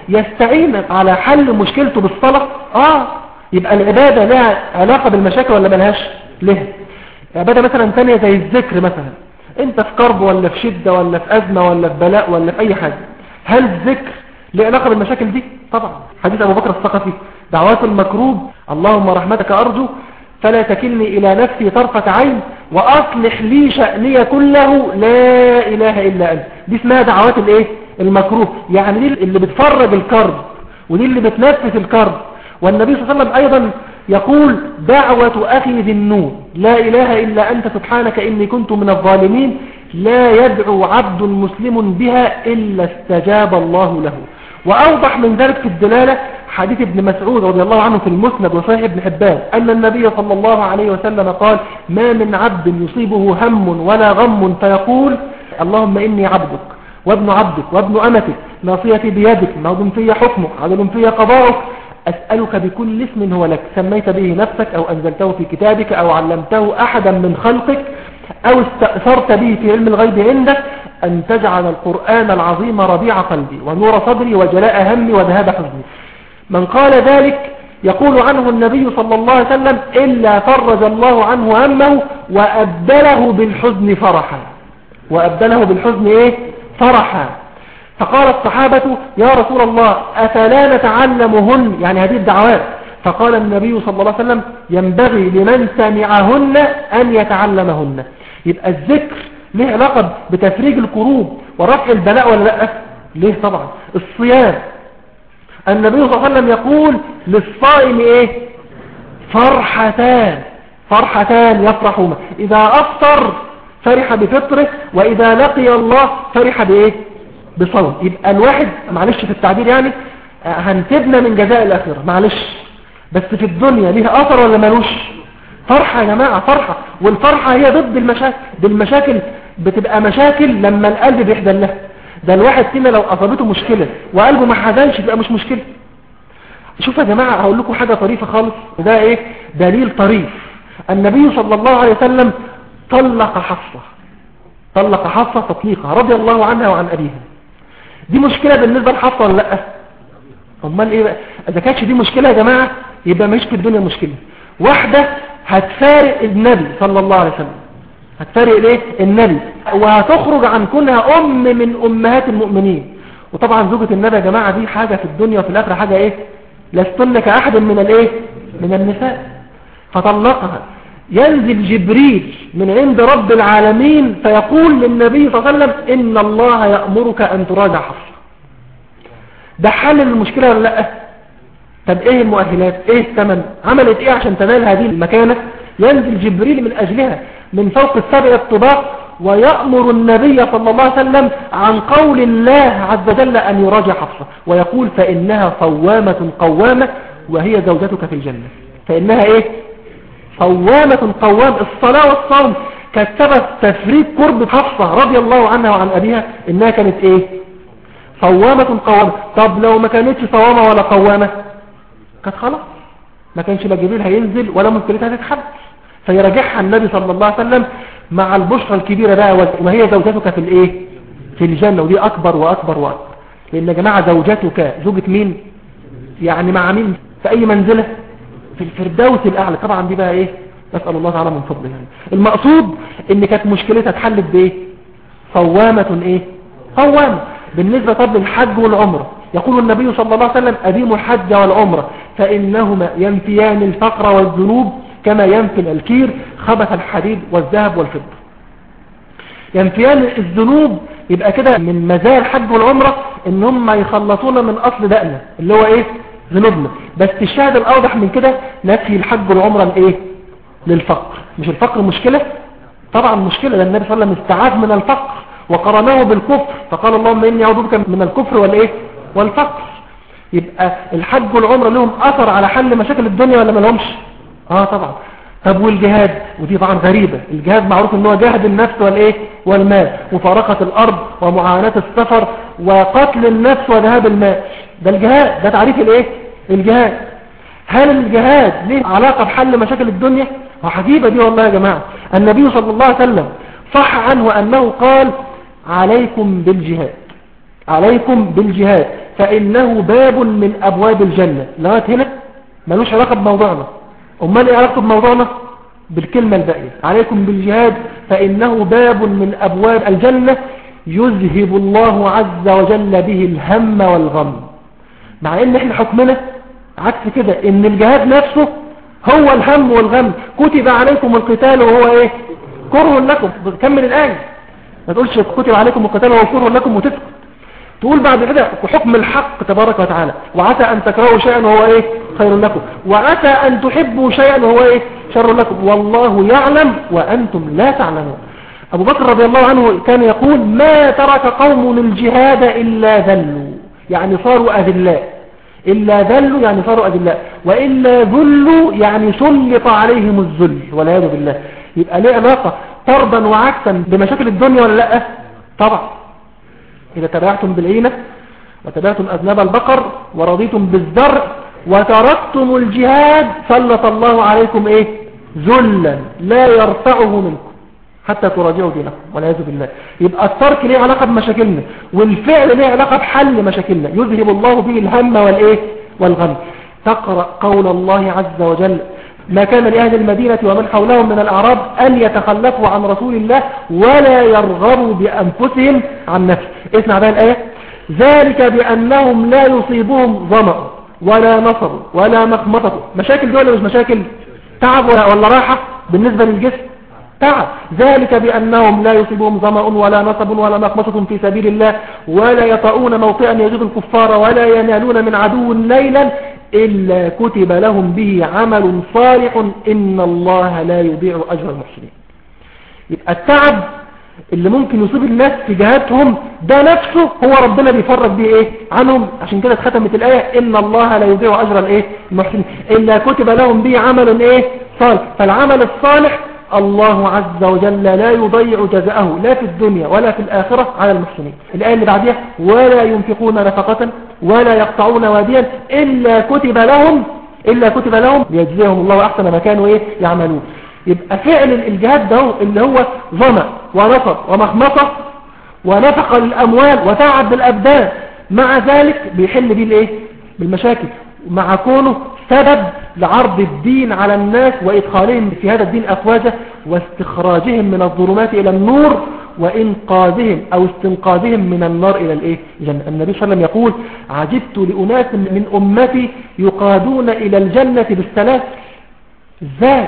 يستعين على حل مشكلته بالصلاة. يبقى العبادة لها علاقة بالمشاكل ولا ملهاش؟ لها عبادة مثلا ثانية زي الذكر مثلا، انت في كرب ولا في شدة ولا في أزمة ولا في بلاء ولا في أي حاجة، هل الذكر له علاقة بالمشاكل دي؟ طبعا. حديث أبو بكر الثقفي دعوات المكروب اللهم رحمتك أرجو فلا تكلني إلى نفسي طرفة عين وأصلح لي شأني كله لا إله إلا أنت. دي اسمها دعوات الايه؟ المكروه، يعني دي اللي بتفرج الكرب ودي اللي بتنفس الكرب. والنبي صلى الله عليه وسلم أيضا يقول دعوة أخي ذي النون لا إله إلا أنت سبحانك إني كنت من الظالمين لا يدعو عبد مسلم بها إلا استجاب الله له. وأوضح من ذلك في الدلالة حديث ابن مسعود رضي الله عنه في المسند وصحيح ابن حبان أن النبي صلى الله عليه وسلم قال ما من عبد يصيبه هم ولا غم فيقول اللهم إني عبدك وابن عبدك وابن أمتك ناصيتي بيدك ماض في حكمك عدل في قضاؤك أسألك بكل اسم هو لك سميت به نفسك أو أنزلته في كتابك أو علمته أحدا من خلقك أو استأثرت به في علم الغيب عندك أن تجعل القرآن العظيم ربيع قلبي ونور صدري وجلاء همي وذهاب حزني. من قال ذلك يقول عنه النبي صلى الله عليه وسلم إلا فرج الله عنه همه وأبدله بالحزن فرحا. وأبدله بالحزن إيه؟ فرحا. فقال الصحابة يا رسول الله أفلا نتعلمهن يعني هذه الدعوات؟ فقال النبي صلى الله عليه وسلم ينبغي لمن سمعهن أن يتعلمهن. يبقى الذكر له علاقة بتفريج الكروب ورفع البلاء ولا لا؟ ليه؟ طبعا. الصيام النبي صلى الله عليه وسلم يقول للصائم ايه؟ فرحتان يفرحهما إذا أفطر فرح بفطره وإذا لقي الله فرح بإيه؟ بصوم. يبقى الواحد معلش في التعبير يعني هنسيبنا من جزاء الآخرة معلش، بس في الدنيا ليها أثر ولا مالوش؟ فرحة يا جماعة، فرحة. والفرحة هي ضد المشاكل. بالمشاكل بتبقى مشاكل لما القلب بيحزن لها. ده الواحد فينا لو أصابته مشكلة وقلبه ما حزنش يبقى مش مشكلة. شوف يا جماعة هقول لكم حاجة طريفة خالص وده ايه دليل طريف. النبي صلى الله عليه وسلم طلق حفصة تطليقها رضي الله عنها وعن أبيها. دي مشكلة بالنسبة لحفصة ولا لا؟ امال ايه بقى؟ اذا كانتش دي مشكلة يا جماعة يبقى مش في الدنيا مشكلة. واحدة هتفارق النبي صلى الله عليه وسلم، هتفارق الايه؟ النبي، وهتخرج عن كونها ام من امهات المؤمنين. وطبعا زوجة النبي يا جماعة دي حاجة في الدنيا وفي الاخرة حاجة ايه؟ لستن كأحد من الايه؟ من النساء. فطلقها. ينزل جبريل من عند رب العالمين فيقول للنبي صلى الله عليه وسلم إن الله يأمرك أن تراجع حفصة. ده حل المشكلة ولا لا؟ طب ايه المؤهلات؟ ايه الثمن؟ عملت ايه عشان تنال هذه المكانة؟ ينزل جبريل من أجلها من فوق السبع الطباق ويأمر النبي صلى الله عليه وسلم عن قول الله عز وجل أن يراجع حفصة ويقول فإنها صوامة قوامة وهي زوجتك في الجنة. فإنها ايه؟ صوامة قوام. الصلاة والصوم كانت سبب تفريج قرب حفصة رضي الله عنها وعن أبيها إنها كانت ايه؟ صوامة قوامة. طب لو ما كانتش صوامة ولا قوامة كانت خلاص ما كانش لا جبريل هينزل ولا مشكلتها تتحدث. فيراجعها النبي صلى الله عليه وسلم مع البشرى الكبيرة بقى وهي زوجتك في الايه؟ في الجنة. ودي أكبر وأكبر وأكبر. لأن يا جماعة زوجتك زوجة مين؟ يعني مع مين؟ في أي منزلة؟ في الفردوس الأعلى. طبعا دي بقى ايه؟ نسأل الله تعالى من فضله. يعني المقصود ان كانت مشكلتها اتحلت بايه؟ صوامة ايه؟ قوامة. بالنسبة طب للحج والعمرة يقول النبي صلى الله عليه وسلم أديموا الحج والعمرة فإنهما ينفيان الفقر والذنوب كما ينفي الكير خبث الحديد والذهب والفضة. ينفيان الذنوب يبقى كده من مزايا الحج والعمرة ان هم يخلصونا من اصل دقنا اللي هو ايه؟ ذنوبنا. بس الشاهد الاوضح من كده نفي الحج والعمرة لايه؟ للفقر. مش الفقر مشكلة؟ طبعا مشكلة. لأن النبي صلى الله عليه وسلم استعاذ من الفقر وقرناه بالكفر فقال اللهم إني أعوذ بك من الكفر والإيه؟ والفقر. يبقى الحج والعمرة لهم أثر على حل مشاكل الدنيا ولا ما لهمش؟ طبعا. طب والجهاد؟ ودي طبعا غريبة. الجهاد معروف ان هو جهد النفس والإيه؟ والمال، مفارقة الأرض ومعاناة السفر وقتل النفس وذهاب المال. ده الجهاد. ده تعريف الإيه؟ الجهاد. هل الجهاد ليه علاقة بحل مشاكل الدنيا؟ عجيبة دي والله يا جماعة. النبي صلى الله عليه وسلم صح عنه أنه قال عليكم بالجهاد، عليكم بالجهاد فإنه باب من أبواب الجنة. لغاية هنا ملوش علاقة بموضوعنا. أمال إيه علاقة بموضوعنا؟ بالكلمة الباقية عليكم بالجهاد فإنه باب من أبواب الجنة يذهب الله عز وجل به الهم والغم. مع ان احنا حكمنا عكس كده، ان الجهاد نفسه هو الهم والغم. كتب عليكم القتال وهو ايه؟ كره لكم. كمل الآية، ما تقولش كتب عليكم القتال وهو كره لكم وتسكت. تقول بعد كده حكم الحق تبارك وتعالى، وعسى ان تكرهوا شيئا وهو ايه؟ خير لكم، وعسى ان تحبوا شيئا وهو ايه؟ شر لكم، والله يعلم وانتم لا تعلمون. ابو بكر رضي الله عنه كان يقول ما ترك قوم الجهاد الا ذلوا، يعني صاروا اذلاء. الا ذلوا يعني صاروا اذلاء، والا ذلوا يعني سلط عليهم الذل والعياذ بالله. يبقى ليه علاقه طردا وعكسا بمشاكل الدنيا ولا لا؟ طبعا. إذا تبعتم بالعينة وتبعتم أذناب البقر ورضيتم بالزرع وتركتم الجهاد سلط الله عليكم إيه؟ ذلا لا يرفعه منكم حتى تراجعوا دينكم والعياذ بالله. يبقى الترك ليه علاقة بمشاكلنا، والفعل ليه علاقة بحل مشاكلنا. يذهب الله به الهم والإيه؟ والغم. تقرأ قول الله عز وجل ما كان لأهل المدينة ومن حولهم من الأعراب أن يتخلفوا عن رسول الله ولا يرغبوا بأنفسهم عن نفسه. اسمع بقى الآية. ذلك بأنهم لا يصيبهم ظمأ ولا نصب ولا مخمطة. مشاكل دول مش مشاكل تعب ولا راحة بالنسبة للجسم؟ تعب. ذلك بأنهم لا يصيبهم ظمأ ولا نصب ولا مخمطة في سبيل الله ولا يطؤون موطئا يجد الكفار ولا ينالون من عدو ليلا إلا كتب لهم به عمل صالح إن الله لا يضيع أجر المحسنين. يبقى التعب اللي ممكن يصيب الناس في جهاتهم ده نفسه هو ربنا بيفرج به ايه عنهم. عشان كده ختمت الآية إن الله لا يضيع أجر الايه المحسنين إلا كتب لهم به عمل ايه صالح. فالعمل الصالح الله عز وجل لا يضيع جزاءه لا في الدنيا ولا في الآخرة على المحسنين. الآية اللي بعدها ولا ينفقون نفقة ولا يقطعون واديا إلا كتب لهم ليجزيهم الله أحسن ما كانوا ايه يعملون. يبقى فعل الجهاد ده اللي هو ظمأ ونصب ومخمصة ونفق للأموال وتعب للأبدان، مع ذلك بيحل بيه الايه بالمشاكل، مع كونه سبب لعرض الدين على الناس وإدخالهم في هذا الدين أفواجا واستخراجهم من الظلمات إلى النور وإنقاذهم أو استنقاذهم من النار إلى الإيه الجنة. النبي صلى الله عليه وسلم يقول عجبت لأناس من أمتي يقادون إلى الجنة بالسلاسل. ازاي؟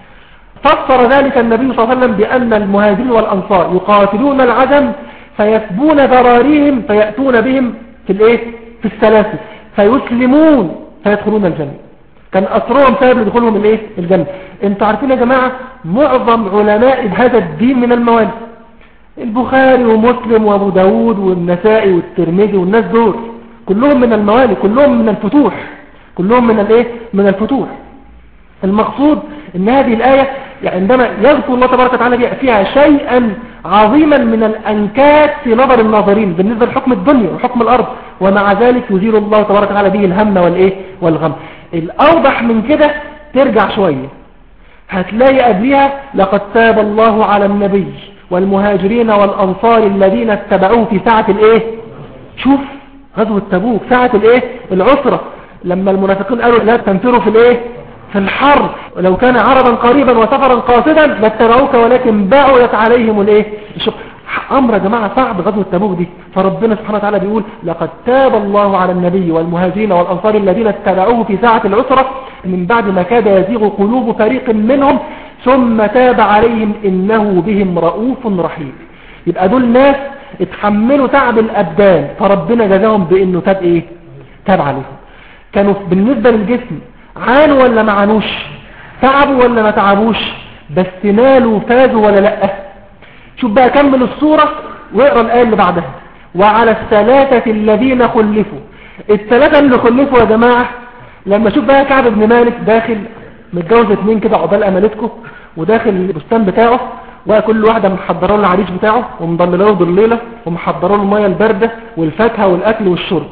فسر ذلك النبي صلى الله عليه وسلم بأن المهاجرين والأنصار يقاتلون العجم فيسبون ذراريهم فيأتون بهم في الإيه في السلاسل فيسلمون فيدخلون الجنة. كان أسرهم سبب لدخولهم الإيه الجنة. انتوا عارفين يا جماعة معظم علماء هذا الدين من الموالي، البخاري ومسلم وابو داود والنسائي والترمذي والناس دول كلهم من الموالي، كلهم من الفتوح، كلهم من الايه من الفتوح. المقصود ان هذه الآية عندما يذكر الله تبارك وتعالى فيها شيئا عظيما من الأنكات في نظر الناظرين بالنسبة لحكم الدنيا وحكم الأرض، ومع ذلك يزيل الله تبارك وتعالى به الهم والايه والغم. الأوضح من كده ترجع شوية هتلاقي قبلها لقد تاب الله على النبي والمهاجرين والأنصار الذين اتبعوه في ساعة الايه. شوف غزوة تبوك ساعة الايه العسرة، لما المنافقين قالوا لا تنفروا في الايه في الحر ولو كان عرضا قريبا وسفرا قاصدا لاتبعوك ولكن بعدت عليهم الايه الشق. امر يا جماعه صعب غزوه تبوك دي. فربنا سبحانه وتعالى بيقول لقد تاب الله على النبي والمهاجرين والانصار الذين اتبعوه في ساعه العسره من بعد ما كاد يزيغ قلوب فريق منهم ثم تاب عليهم انه بهم رؤوف رحيم. يبقى دول ناس اتحملوا تعب الابدان فربنا جزاهم بانه تاب ايه تاب عليهم. كانوا بالنسبه للجسم عانوا ولا ما عانوش؟ تعبوا ولا ما تعبوش؟ بس نالوا فازوا ولا لا؟ شوف بقى كمل الصورة واقرأ الآية اللي بعدها. وعلى الثلاثة الذين خلفوا. الثلاثة اللي خلفوا يا جماعة لما شوف بقى كعب بن مالك داخل متجوز 2 كده عقبال امالتكم وداخل البستان بتاعه وكل واحدة محضره له العريس بتاعه ومضلله له بالليلة ومحضره له المية الباردة والفاكهة والأكل والشرب.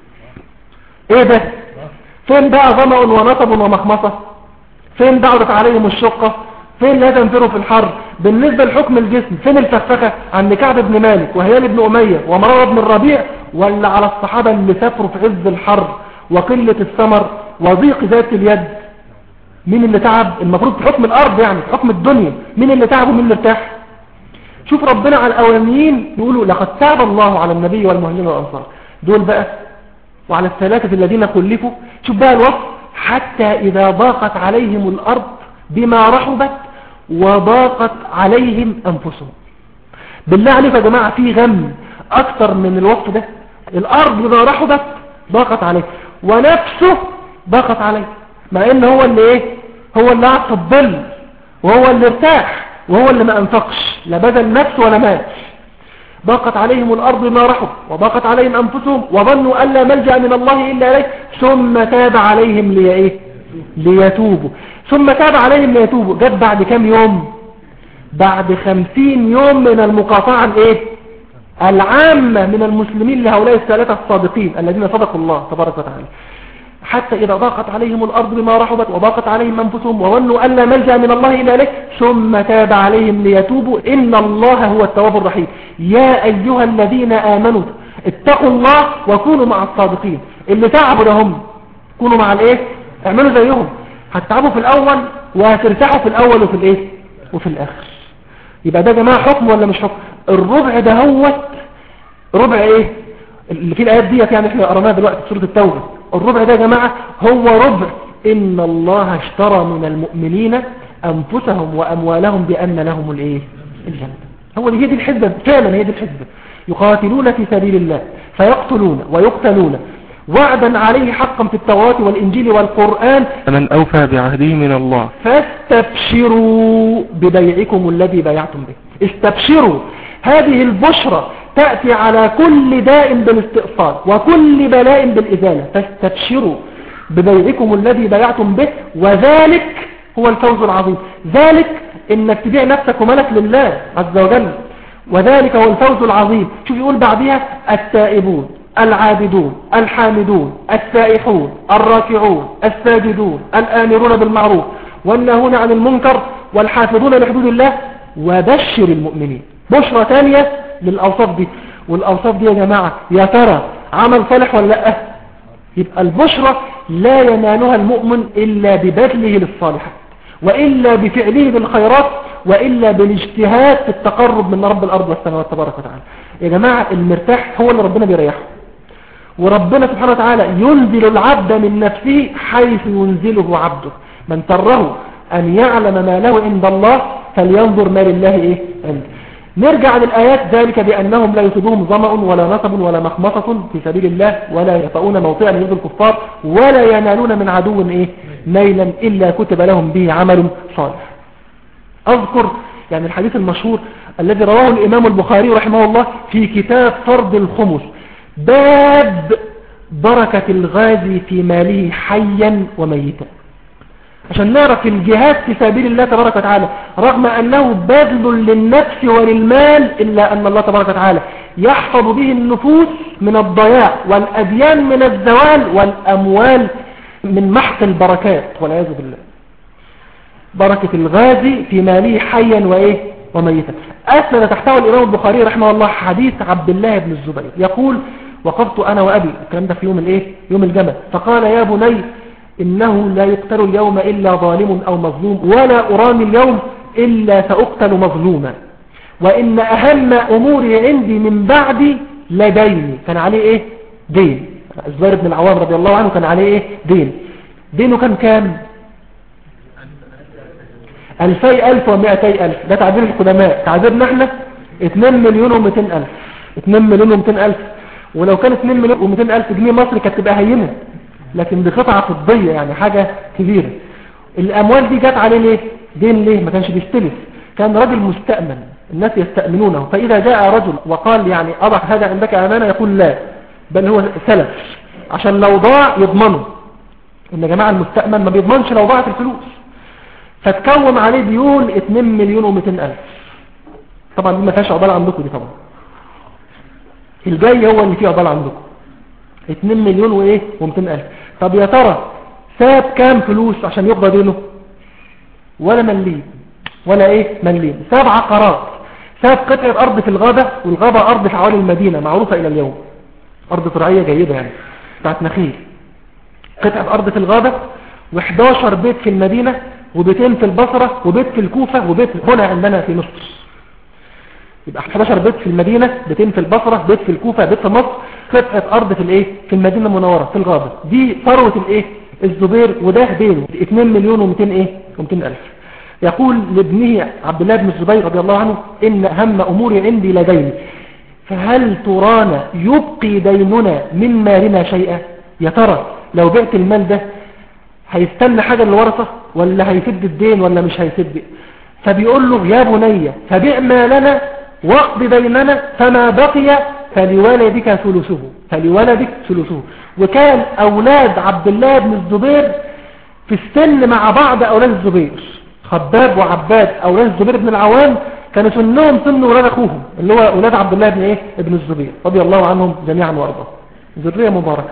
ايه ده؟ فين بقى ظمأ ونصب ومخمصة؟ فين بعدت عليهم الشقة؟ فين اللي هتنفره في الحر؟ بالنسبة لحكم الجسم فين الفخفخة؟ عند كعب بن مالك وهيال بن أمية ومرارة بن الربيع، ولا على الصحابة اللي سافروا في عز الحر وقلة الثمر وضيق ذات اليد؟ مين اللي تعب؟ المفروض في حكم الأرض يعني في حكم الدنيا، مين اللي تعب ومين اللي ارتاح؟ شوف ربنا على الأولانيين يقولوا لقد تاب الله على النبي والمهاجرين والأنصار، دول بقى وعلى الثلاثة الذين خلفوا. شوف بقى الوصف، حتى إذا ضاقت عليهم الأرض بما رحبت وضاقت عليهم أنفسهم. بالله عليك يا جماعة في غم أكثر من الوصف ده؟ الأرض بما رحبت ضاقت عليه ونفسه ضاقت عليه، مع إن هو اللي إيه؟ هو اللي قعد في الظل وهو اللي ارتاح وهو اللي ما أنفقش لا بذل نفسه ولا مال. ضاقت عليهم الأرض بما رحبت وضاقت عليهم أنفسهم وظنوا أن لا ملجأ من الله إلا إليه ثم تاب عليهم ليتوبوا. ثم تاب عليهم ليتوبوا جت بعد كم يوم؟ بعد 50 يوم من المقاطعة العامة من المسلمين لهؤلاء الثلاثة الصادقين الذين صدقوا الله تبارك وتعالى. حتى إذا ضاقت عليهم الأرض بما رحبت وضاقت عليهم أنفسهم وظنوا أن لا ملجأ من الله إلا إليه ثم تاب عليهم ليتوبوا إن الله هو التواب الرحيم. يا أيها الذين آمنوا اتقوا الله وكونوا مع الصادقين. اللي تعبوا لهم كونوا مع اعملوا زيهم، هتتعبوا في الأول وهترتاحوا في الأول وفي الآخر. يبقى ده جماعة حكم ولا مش حكم؟ الربع ده هو ربع اللي في الآيات ديت يعني احنا قرناها دلوقتي في سورة التوبة. الربع ده يا جماعة هو ربع إن الله اشترى من المؤمنين أنفسهم وأموالهم بأن لهم الجنة. هو دي الحزبة فعلا، هي دي الحزبة. يقاتلون في سبيل الله فيقتلون ويقتلون وعدا عليه حقا في التوراة والإنجيل والقرآن فمن أوفى بعهده من الله فاستبشروا ببيعكم الذي بايعتم به. استبشروا، هذه البشرى تأتي على كل داء بالاستئصال وكل بلاء بالإزالة. فاستبشروا ببيعكم الذي بايعتم به وذلك هو الفوز العظيم. ذلك إنك تبيع نفسك وملك لله عز وجل، وذلك هو الفوز العظيم. شوف يقول بعدها التائبون العابدون الحامدون السائحون الراكعون الساجدون الآمرون بالمعروف والناهون عن المنكر والحافظون لحدود الله وبشر المؤمنين. بشرى ثانية للأوصاف دي. والأوصاف دي يا جماعة يا ترى عمل صالح ولا لا؟ يبقى البشرى لا ينالها المؤمن إلا ببذله للصالحات وإلا بفعله بالخيرات وإلا بالاجتهاد في التقرب من رب الأرض والسماوات تبارك وتعالى. يا جماعة المرتاح هو اللي ربنا بيريحه، وربنا سبحانه وتعالى ينزل العبد من نفسه حيث ينزله عبده. من سره أن يعلم ما له عند الله فلينظر ما لله عنده. نرجع للآيات. ذلك بأنهم لا يصيبهم ظمأ ولا نصب ولا مخمصة في سبيل الله ولا يطؤون موطئا يؤذي الكفار ولا ينالون من عدو نيلا إلا كتب لهم به عمل صالح. أذكر يعني الحديث المشهور الذي رواه الإمام البخاري رحمه الله في كتاب فرض الخمس، باب بركة الغازي في ماله حيا وميتا، عشان نعرف الجهاد في سبيل الله تبارك وتعالى رغم أنه بذل للنفس وللمال إلا أن الله تبارك وتعالى يحفظ به النفوس من الضياع والأديان من الزوال والأموال من محق البركات والعياذ بالله. بركة الغازي في ماله حيا وميتا. أسند تحته الإمام البخاري رحمه الله حديث عبد الله بن الزبير يقول وقفت أنا وأبي، الكلام ده في يوم الجمل، فقال يا بني إنه لا يقتل اليوم إلا ظالم أو مظلوم ولا أراني اليوم إلا سأقتل مظلوما وإن أهم أموري عندي من بعدي لديني. كان عليه دين. الزبير بن العوام رضي الله عنه كان عليه دين. دينه كان كام؟ 2000 و200,000. ده تعبير القدماء. تعبيرنا احنا 2,200,000. 2,200,000. ولو كان 2,200,000 جنيه مصري كانت تبقى هينة، لكن بقطعة فضية يعني حاجة كبيرة. الأموال دي جات عليه ليه؟ دين ليه؟ ما كانش بيستلف، كان رجل مستأمن الناس يستأمنونه. فإذا جاء رجل وقال يعني أضع هذا عندك أمانة يقول لا، بل هو سلف عشان لو ضاع يضمنه. إن يا جماعة المستأمن ما بيضمنش لو ضاعت الفلوس. فتكوم عليه ديون 2,200,000. طبعا دي ما فيهاش عضال عندكم دي، طبعا الجاي هو اللي فيه عضال عندكم. 2,200,000. طب يا ترى ساب كام فلوس عشان يقضى دينه؟ ولا مليم. ولا ايه مليم. ساب عقارات، ساب قطعة ارض في الغابة، والغابة ارض في حوالي المدينة معروفة الى اليوم، ارض زراعية جيدة يعني بتاعت نخيل. قطعة ارض في الغابة، و11 بيت في المدينة، وبيتين في البصرة، وبيت في الكوفة، وبيت هنا عندنا في مصر. يبقى 11 بيت في المدينة، بيتين في البصرة، بيت في الكوفة، بيت في مصر، قطعة ارض في الايه في المدينة المنورة في الغابة. دي ثروة الايه الزبير، وده بينه 2 مليون و200 ايه و200 الف. يقول لابنه عبد الله بن الزبير رضي الله عنه: ان اهم اموري عندي لدين، فهل ترانا يبقي ديننا من مالنا شيئا؟ يا ترى لو بعت المال ده هيستنى حاجة للورثة، ولا هيسد الدين، ولا مش هيسد؟ فبيقول له: يا بني فبيع مالنا واقض ديننا، فما بقي فلولدك ثلثه، فلولدك ثلثه. وكان اولاد عبد الله بن الزبير في السن مع بعض اولاد الزبير، خباب وعباد اولاد الزبير بن العوام كانوا سنهم سن ولاد اخوهم اللي هو اولاد عبد الله بن ايه ابن الزبير رضي الله عنهم جميعا وارضاهم، ذريه مباركه.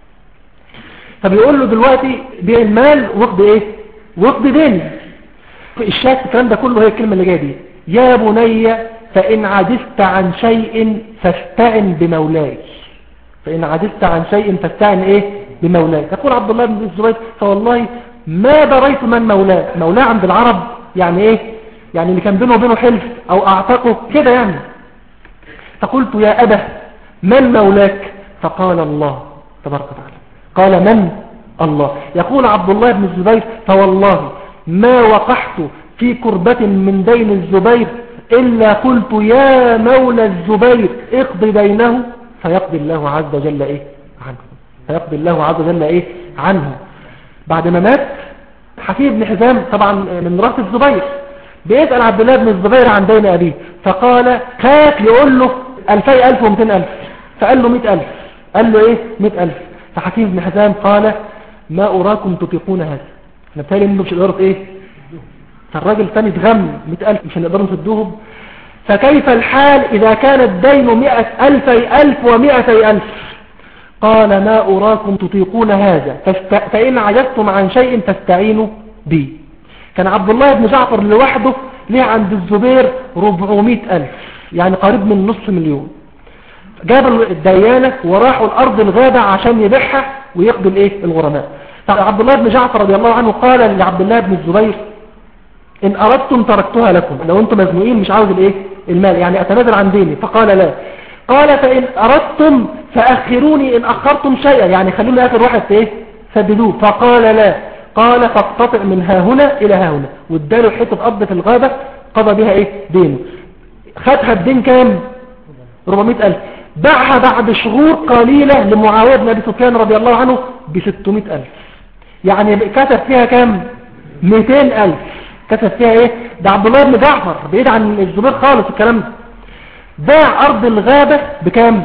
فبيقول له دلوقتي بيع المال واقض ايه واقض دين. الشاهد الكلام ده كله هي الكلمه اللي جايه دي: يا بني فان عجزت عن شيء فاستعن بمولاي، فان عجزت عن شيء فاستعن ايه بمولاي. يقول عبد الله بن الزبير: فوالله ما دريت من مولاه. مولاه عند العرب يعني ايه؟ يعني اللي كان بينه وبينه حلف او اعتقه كده يعني. فقلت: يا أبا من مولاك؟ فقال: الله تبارك وتعالى. قال: من؟ الله. يقول عبد الله بن الزبير: فوالله ما وقحت في كربة من دين الزبير إلا قلت: يا مولى الزبير اقضي دينه، فيقضي الله عز وجل ايه عنه، فيقضي الله عز وجل ايه عنه. بعد ما مات حكيم بن حزام طبعا من راس الزبير، بيسأل عبد الله بن الزبير عن دين أبيه، فقال: خاف يقول له 2000 و200 فقال له 100,000. قال له ايه 100,000. فحكيم بن حزام قال: ما أراكم تطيقون هذا. نبتالي انه مش هنقدروا ايه. فالراجل ثاني اتغم 100,000 مش هنقدروا نسدوهم. فكيف الحال إذا كان الدين 100,000 و200,000؟ قال: ما أراكم تطيقون هذا، فإن عجزتم عن شيء فاستعينوا بي. كان عبد الله بن جعفر لوحده ليه عند الزبير 400,000، يعني قريب من نصف مليون. جابوا الديانة وراحوا الأرض الغابة عشان يبيعها ويقضوا الايه الغرماء. عبد الله بن جعفر رضي الله عنه قال لعبد الله بن الزبير: إن أردتم تركتها لكم، لو أنتم مزنوقين مش عاوز الايه المال، يعني أتنازل عن ديني. فقال: لا. قال: فإن أردتم فأخروني إن أخرتم شيئا، يعني خلوني آخر واحد ايه سددوه. فقال: لا. قال: فاقتطع من ها هنا إلى ها هنا، واداله حتة أرض في الغابة قضى بها ايه دينه. خدها الدين كام 400,000. باعها بعد شهور قليلة لمعاوية بن أبي سفيان رضي الله عنه ب600,000، يعني كسب فيها كام 200,000. كسب فيها ايه؟ ده عبد الله بن جعفر بعيد عن الزبير خالص الكلام ده. باع أرض الغابة بكام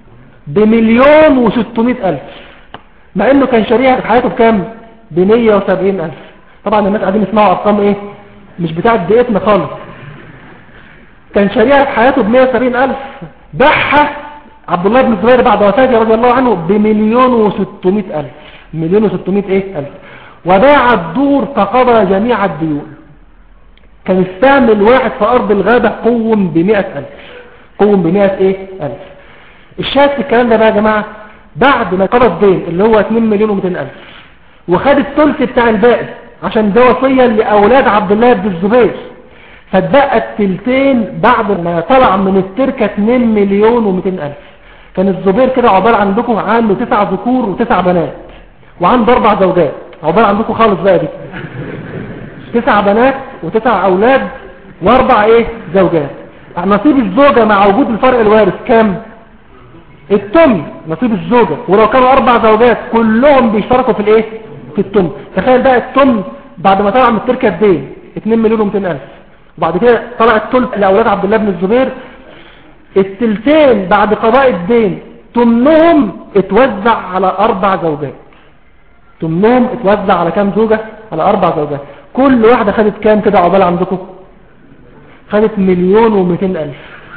ب1,600,000، مع انه كان شريعة في حياته بكام ب170,000. طبعا الناس قاعدين يسمعوا ارقام ايه مش بتاعت دقيقتنا خالص. كان شريعة في حياته ب170,000، باعها عبد الله بن الزبير بعد وفاته رضي الله عنه ب1,600,000، 1,600,000. وباع الدور فقضى جميع الديون. كان استعمل واحد في أرض الغابة قوم ب100,000، قوم ب100,000. الشاهد في الكلام ده بقى يا جماعة، بعد ما قضى الدين اللي هو 2,200,000 وخد الثلث بتاع الباقي عشان ده وصية لأولاد عبد الله بن الزبير، فاتبقى التلتين بعد ما طلع من التركة 2,200,000. كان الزبير كده عقبال عندكم عنده 9 ذكور و9 بنات، وعنده 4 زوجات. عقبال عندكم خالص بقى دي 9 بنات و9 أولاد و4 ايه زوجات. نصيب الزوجة مع وجود الفرق الوارث كام؟ التم نصيب الزوجة. ولو كانوا 4 زوجات كلهم بيشتركوا في الايه في التم. تخيل بقى التم بعد ما طلع من التركة الدين 2,200,000، وبعد كده طلع الثلث لأولاد عبد الله بن الزبير. التلتين بعد قضاء الدين تمنهم اتوزع على 4 زوجات. تمنهم اتوزع على كام زوجة؟ على 4 زوجات. كل واحدة خدت كام كده عقبال عندكم؟ خدت 1,200,000.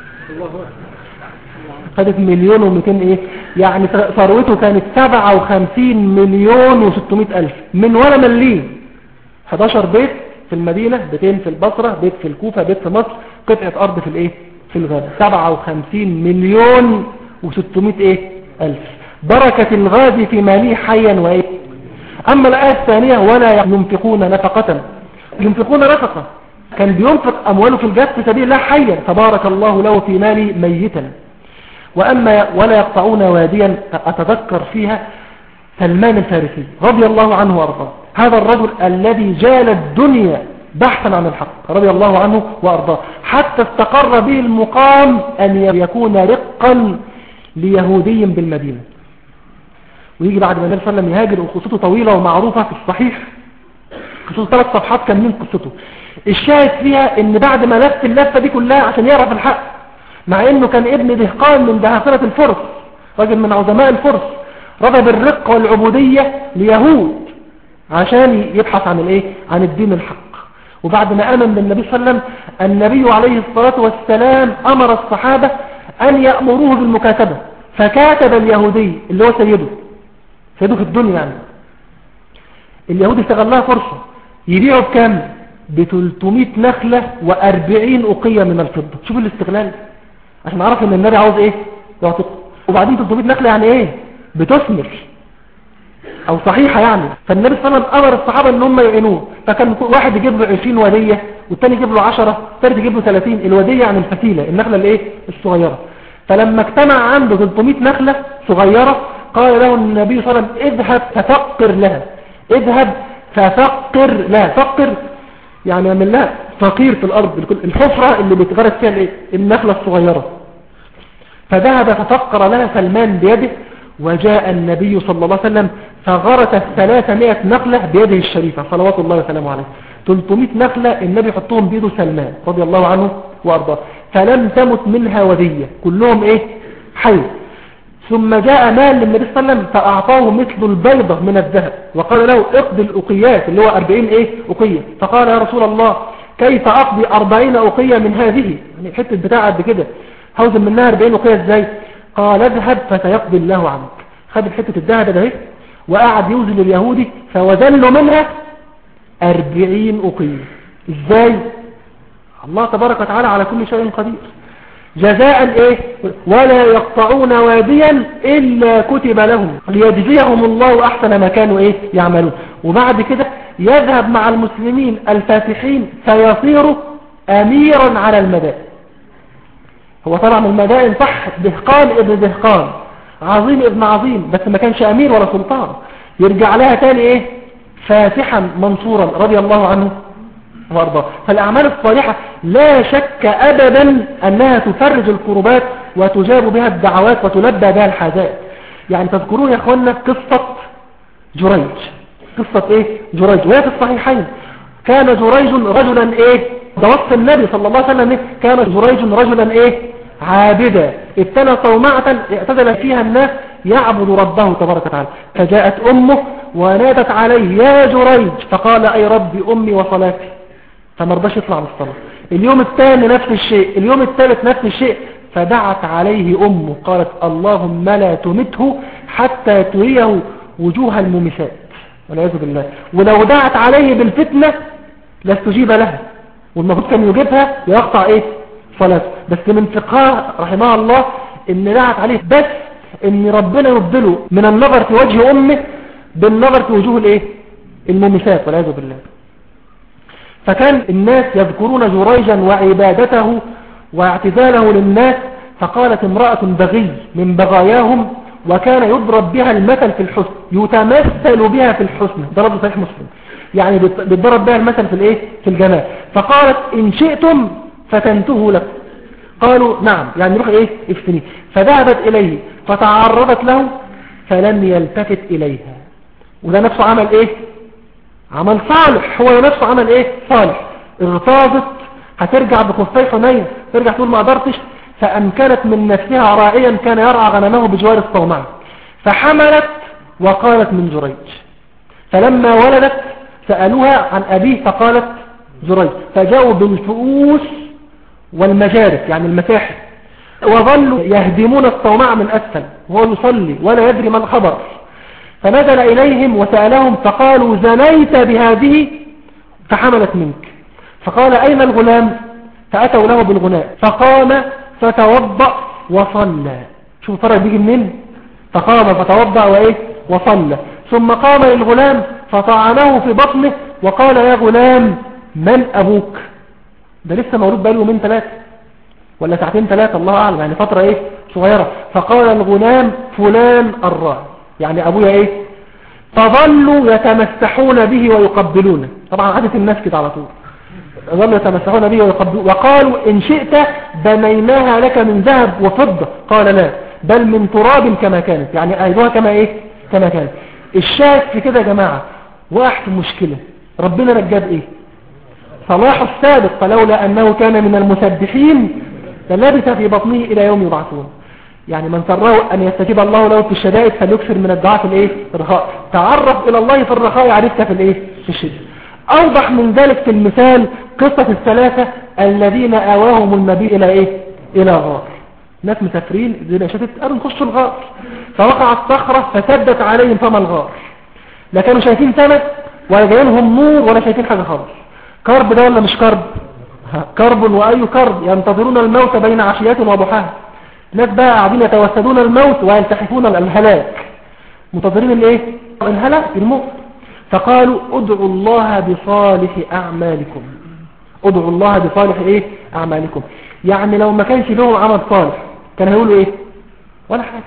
خدت 1,200,000 ايه؟ يعني ثروته كانت 57,600,000 من ولا مليم. 11 بيت في المدينة، بيتين في البصرة، بيت في الكوفة، بيت في مصر، قطعة أرض في الإيه في الغابة. 57 مليون و600 إيه ألف. بركة الغازي في ماله حيا وإيه. أما الآية الثانية ولا ينفقون نفقة، ينفقون نفقة كان بينفق أمواله في الجهاد في سبيل الله حيا، تبارك الله له في ماله ميتا. وأما ولا يقطعون واديا، أتذكر فيها سلمان الفارسي رضي الله عنه وأرضاه، هذا الرجل الذي جال الدنيا بحثا عن الحق رضي الله عنه وأرضاه، حتى استقر به المقام أن يكون رقا ليهودي بالمدينة. ويجي بعد ما النبي صلى الله عليه وسلم يهاجر، وقصته طويلة ومعروفة في الصحيح، قصته 3 صفحات كاملين قصته. الشاهد فيها ان بعد ما لف اللفة دي كلها عشان يعرف الحق، مع انه كان ابن دهقان من دهاقرة الفرس، رجل من عظماء الفرس، رغب الرق والعبودية ليهود عشان يبحث عن الايه عن الدين الحق. وبعد ما آمن بالنبي صلى الله عليه وسلم، النبي عليه الصلاة والسلام أمر الصحابة أن يأمروه بالمكاتبة، فكاتب اليهودي اللي هو سيده في الدنيا يعني. اليهودي استغلها فرصة، يبيعوا بكام؟ ب300 نخلة و40 أقية من الفضة. شوف الاستغلال، عشان عرف ان النبي عاوز ايه يعطيك. وبعدين 300 نخلة يعني ايه بتثمر او صحيحة يعني. فالنبي صلى الله عليه وسلم امر الصحابة ان هم يعينوه، فكان واحد يجيب له 20 ودية، والتاني يجيب له 10، والثالث يجيب له 30. الودية يعني الفتيلة، النخلة الايه الصغيرة. فلما اجتمع عنده 300 نخلة صغيرة، قال له النبي صلى الله عليه وسلم اذهب ففقر لها، اذهب ففقر لها. فقر يعني يعمل لها فقير في الارض، الحفرة اللي بيتغرس فيها الايه النخلة الصغيرة. فذهب ففقر لها سلمان بيده، وجاء النبي صلى الله عليه وسلم فغرس 300 نخلة بيده الشريفة صلوات الله وسلامه عليه. 300 نخلة النبي يحطهم بيده سلمان رضي الله عنه وارضاه، فلم تمت منها ودية، كلهم ايه حي. ثم جاء مال للنبي صلى الله عليه وسلم فأعطاه مثل البيضة من الذهب، وقال له اقضي الأقيات اللي هو 40 ايه أقية. فقال يا رسول الله كيف أقضي 40 أقية من هذه، يعني حتة بتاع قد كده هوزن منها 40 أقية ازاي؟ قال اذهب فسيقضي الله عنك. خد حتة الذهب ده وقعد يوزن اليهودي، فوزن له منها 40 أقية. ازاي؟ الله تبارك وتعالى على كل شيء قدير. جزاء ايه؟ ولا يقطعون واديا إلا كتب لهم ليجزيهم الله أحسن ما كانوا ايه يعملون. وبعد كده يذهب مع المسلمين الفاتحين فيصير أميرا على المدائن. هو طبعا المدائن صح دهقان ابن دهقان، عظيم ابن عظيم، بس ما كانش أمير ولا سلطان. يرجع لها تاني ايه فاتحا منصورا رضي الله عنه وارضاه. فالأعمال الصالحة لا شك أبدا أنها تفرج الكربات وتجاب بها الدعوات وتلبى بها الحاجات. يعني تذكرون يا أخوانا قصة جريج، قصة إيه جريج، وهي في الصحيحين. كان جريج رجلا إيه، ده وصف النبي صلى الله عليه وسلم، كان جريج رجلا إيه عابدا، ابتنى صومعة اعتدل فيها الناس يعبد ربه تبارك وتعالى. فجاءت أمه ونادت عليه يا جريج، فقال أي ربي أمي وصلاتي، فما رضاش يطلع من الصلاة. اليوم الثاني نفس الشيء، اليوم الثالث نفس الشيء. فدعت عليه أمه قالت اللهم لا تمته حتى تريه وجوه الممسات والعياذ بالله. ولو دعت عليه بالفتنة لاستجيب لها، والمفروض كان يجيبها ويقطع ايه صلاته. بس من فقهه رحمه الله ان دعت عليه بس ان ربنا يبدله من النظر في وجه أمه بالنظر في وجوه الايه الممسات والعياذ بالله. فكان الناس يذكرون جريجا وعبادته واعتزاله للناس. فقالت امرأة بغي من بغاياهم وكان يضرب بها المثل في الحسن، يتمثل بها في الحسن، ضرب صحيح مسلم، يعني بيتضرب بها المثل في الايه في الجمال. فقالت ان شئتم فتنته لكم، قالوا نعم، يعني روح ايه افتني. فذهبت اليه فتعرضت له فلم يلتفت اليها. وده نفسه عمل ايه عمل صالح، هو نفسه عمل ايه صالح. اغتاظت هترجع بخفي حنين، ترجع تقول ما قدرتش، فأمكنت من نفسها راعيا كان يرعى غنمه بجوار الصومعة، فحملت وقالت من جريج. فلما ولدت سألوها عن أبيه فقالت جريج. فجاءوا بالفؤوس والمجارف يعني المساحة، وظلوا يهدمون الصومعة من أسفل وهو يصلي ولا يدري من خبر. فنزل إليهم وسألهم فقالوا زنيت بهذه فحملت منك. فقال أين الغلام؟ فأتوا له بالغلام فقام فتوضأ وصلى. شوف الفرق بيجي منين؟ فقام فتوضأ وإيه وصلى. ثم قام للغلام فطعنه في بطنه وقال يا غلام من أبوك؟ ده لسه مولود بقاله يومين 3 ولا ساعتين 3 الله أعلم، يعني فترة إيه صغيرة. فقال الغلام فلان الراعي، يعني أبويا إيه. فظلوا يتمسحون به ويقبلونه، طبعا عادة الناس كده على طول، ظلوا يتمسحون به ويقبلونه. وقالوا إن شئت بنيناها لك من ذهب وفضة، قال لا بل من تراب كما كانت، يعني أيضاها كما إيه كما كانت. الشاهد في كده يا جماعة واحد مشكلة ربنا نجاب إيه صلاح السابق، فلولا أنه كان من المسبحين للبث في بطنه إلى يوم يبعثون. يعني من سره أن يستجيب الله له في الشدائد فليكثر من الدعاء في الإيه الرخاء. تعرف إلى الله في الرخاء عرفت في الإيه في الشدة. أوضح من ذلك في المثال قصة الثلاثة الذين آواهم النبي إلى إيه إلى غار. ناس مسافرين الدنيا شتت قالوا نخشوا الغار، فوقعت صخرة فسدت عليهم فما الغار. لا كانوا شايفين سمك ولا جايلهم نور ولا شايفين حاجة خالص. كرب ده ولا مش كرب؟ كرب وأي كرب، ينتظرون الموت بين عشيات وضحاها. ناس بقى قاعدين يتوسدون الموت ويلتحفون الهلاك، منتظرين الايه الهلاك الموت. فقالوا ادعوا الله بصالح أعمالكم، ادعوا الله بصالح ايه أعمالكم. يعني لو ما كانش لهم عمل صالح كان هيقولوا ايه ولا حاجة.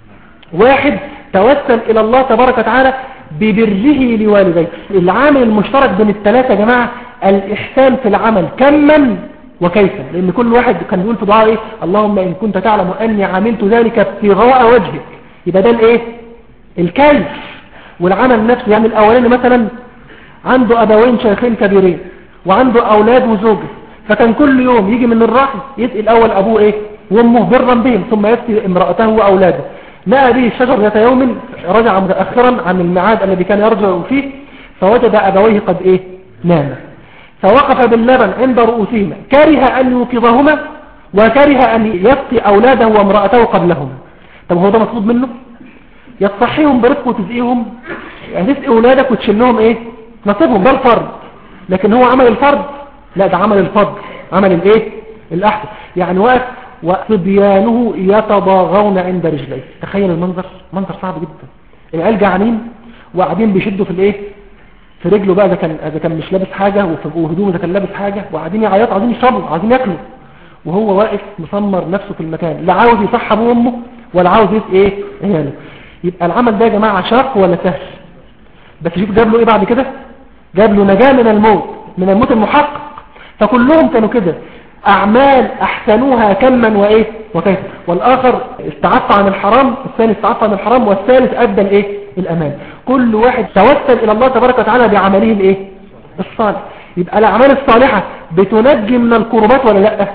واحد توسل إلى الله تبارك وتعالى ببره لوالديه. العامل المشترك بين الثلاثة يا جماعة الإحسان في العمل كما وكيفا، لأن كل واحد كان بيقول في دعاء إيه اللهم إن كنت تعلم أني عملت ذلك ابتغاء وجهك، يبقى ده الإيه الكيف والعمل نفسه. يعني الأولاني مثلا عنده أبوين شيخين كبيرين وعنده أولاد وزوجه، فكان كل يوم يجي من الرحم يسأل الأول أبوه إيه وأمه برا بهم، ثم يسأل امرأته وأولاده. لقى به الشجر ذات يوم رجع متأخرا عن الميعاد الذي كان يرجع فيه، فوجد أبويه قد إيه نام، فوقف باللبن عند رؤوسهما كره أن يوقظهما وكره أن يسقي أولاده وامرأته قبلهما. طب هو ده مطلوب منه؟ يتصحيهم برفق وتزقيهم، يعني تسقي أولادك وتشلهم إيه نصيبهم، ده الفرض. لكن هو عمل الفرض؟ لا ده عمل الفضل، عمل الإيه الأحسن. يعني واقف وصبيانه يتضاغون عند رجليه. تخيل المنظر، منظر صعب جدا. العيال جعانين وقاعدين بيشدوا في الايه في رجله بقى، اذا كان مش لابس حاجه وهدومه اذا كان لابس حاجه، وقاعدين يعيطوا عايزين يشربوا عايزين ياكلوا، وهو واقف مسمر نفسه في المكان، لا عاوز يصحى ابوه وامه ولا عاوز يسقي ايه عياله. يبقى العمل ده يا جماعه شاق ولا سهل؟ بس شوف جاب له ايه بعد كده، جاب له نجاه من الموت المحقق. فكلهم كانوا كده أعمال أحسنوها كما وإيه وكيف. والآخر استعف عن الحرام، الثاني استعف عن الحرام، والثالث أدى الإيه الأمان. كل واحد توسل إلى الله تبارك وتعالى بعمله الإيه الصالح. يبقى الأعمال الصالحة بتنجي من الكربات ولا لا؟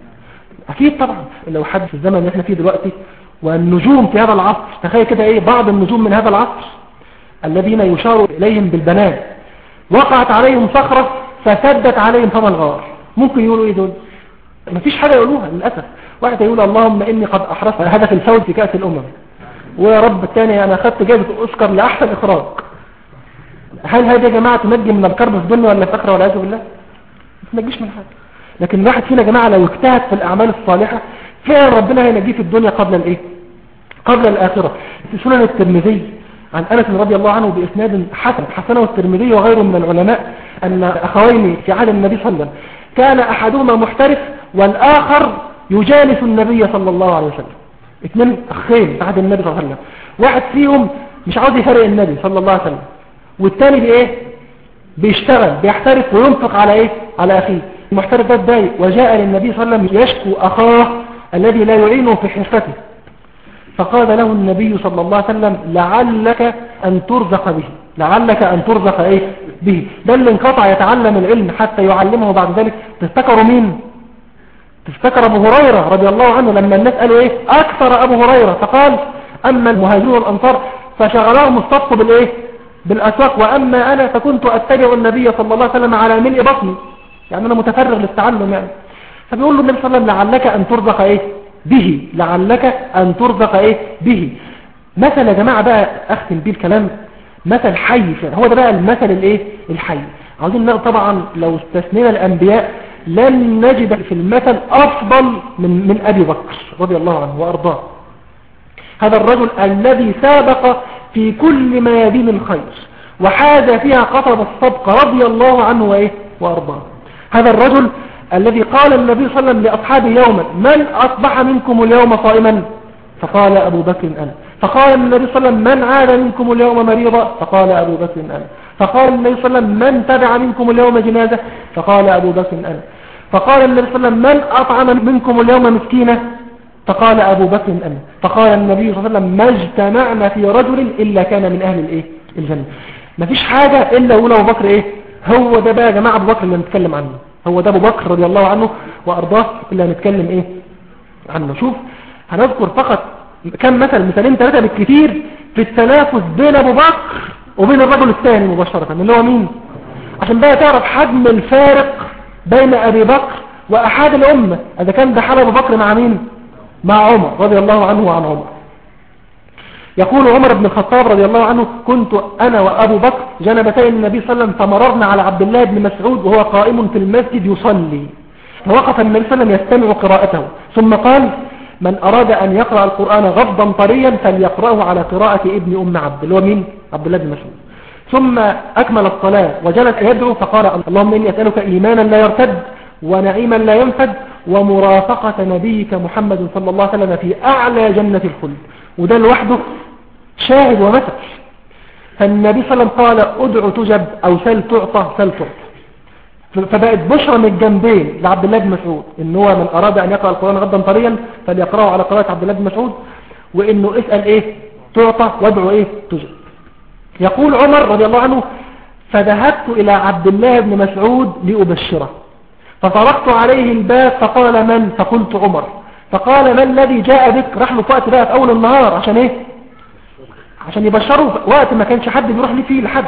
أكيد طبعا. لو حد في الزمن اللي احنا فيه دلوقتي والنجوم في هذا العصر، تخيل كده إيه بعض النجوم من هذا العصر الذين يشار إليهم بالبنات وقعت عليهم صخرة فسدت عليهم فما الغار، ممكن يقولوا إيه دول؟ مفيش حاجة يقولوها للأسف. واحد يقول اللهم إني قد أحرصت هدف الفوز في كأس الأمم، ويا رب الثاني أنا أخذت جائزة أوسكار لأحسن إخراج. هل هذا يا جماعة تنجي من الكرب في الدنيا ولا فقرة ولا عزو بالله؟ ما تنجيش من حاجة. لكن الواحد فينا يا جماعة لو اجتهد في الأعمال الصالحة فعلا ربنا هينجيه في الدنيا قبل الإيه قبل الآخرة. في سنن الترمذي عن أنس رضي الله عنه بإسناد حسنه الترمذي وغيره من العلماء أن أخوين في عهد النبي صلى الله عليه وسلم كان أحدهما محترف والآخر يجالس النبي صلى الله عليه وسلم. اثنين أخين في عهد النبي صلى الله عليه وسلم، واحد فيهم مش عاوز يفرق النبي صلى الله عليه وسلم، والتاني بإيه بيشتغل بيحترف وينفق على إيه على أخيه. المحترف ده اتضايق وجاء للنبي صلى الله عليه وسلم يشكو أخاه الذي لا يعينه في حرفته، فقال له النبي صلى الله عليه وسلم لعلك أن ترزق به، لعلك أن ترزق إيه به. ده اللي انقطع يتعلم العلم حتى يعلمه بعد ذلك. تفتكروا مين؟ تفتكر أبو هريرة رضي الله عنه لما الناس قالوا إيه أكثر أبو هريرة، فقال أما المهاجرون والأنصار فشغلهم الصدق بالإيه بالأسواق، وأما أنا فكنت أتبع النبي صلى الله عليه وسلم على ملء بطني، يعني أنا متفرغ للتعلم يعني. فبيقول له النبي صلى الله عليه وسلم لعلك أن ترزق إيه به، لعلك أن ترزق إيه به. مثل يا جماعة بقى أختم بيه الكلام، مثل حي، هو ده بقى المثل الإيه الحي. عاوزين طبعا لو استثنينا الأنبياء لن نجد في المثل أفضل من أبي بكر رضي الله عنه وأرضاه. هذا الرجل الذي سابق في كل ميادين الخير وحاز فيها قطب السبق رضي الله عنه وأرضاه. هذا الرجل الذي قال النبي صلى الله عليه وسلم لأصحابه يوما من أصبح منكم اليوم صائما؟ فقال أبو بكر أنا. فقال النبي صلى الله عليه وسلم من عاد منكم اليوم مريضا؟ فقال أبو بكر أنا. فقال النبي صلى الله عليه وسلم من تبع منكم اليوم جنازة؟ فقال أبو بكر أنا. فقال النبي صلى الله عليه وسلم من أطعم منكم اليوم مسكينة؟ فقال أبو بكر أنا. فقال النبي صلى الله عليه وسلم ما اجتمعنا في رجل إلا كان من أهل الجنة. ما فيش حاجة إلا أولى أبو بكر هو ده بقى يا جماعة أبو بكر اللي نتكلم عنه. هو ده أبو بكر رضي الله عنه وأرضاه اللي هنتكلم عنه. شوف هنذكر فقط كم مثالين 3 بالكثير في التنافس بين أبو بكر وبين الرجل الثاني مباشرة اللي هو مين، عشان بقى تعرف حجم الفارق بين أبي بكر وأحد الأمة. إذا كان ده حال أبو بكر مع مين؟ مع عمر رضي الله عنه وعن عمر. يقول عمر بن الخطاب رضي الله عنه كنت أنا وأبو بكر جنبتي النبي صلى الله عليه وسلم فمررنا على عبد الله بن مسعود وهو قائم في المسجد يصلي، فوقف النبي صلى الله عليه وسلم يستمع قراءته ثم قال من أراد أن يقرأ القرآن غضا طريا فليقرأه على قراءة ابن أم عبد اللي هو مين؟ عبد الله بن مسعود. ثم أكمل الصلاة وجلس يدعو فقال اللهم إني أسألك إيمانا لا يرتد ونعيما لا ينفد ومرافقة نبيك محمد صلى الله عليه وسلم في أعلى جنة الخلد. وده لوحده شاهد ومثل. فالنبي صلى الله عليه وسلم قال ادعو تجب أو سل تعطى سل تعطى. فبقت بشرى من الجنبين لعبد الله بن مسعود ان هو من أراد أن يقرأ القرآن غضا طريا فليقرأه على قراءة عبد الله بن مسعود، وإنه اسأل تعطى وادعو تجب. يقول عمر رضي الله عنه فذهبت إلى عبد الله بن مسعود لأبشره فطرقت عليه الباب فقال من؟ فقلت عمر. فقال ما الذي جاء بك؟ راح له في وقت بقى في أول النهار عشان عشان يبشره وقت ما كانش حد بيروح لي فيه لحد.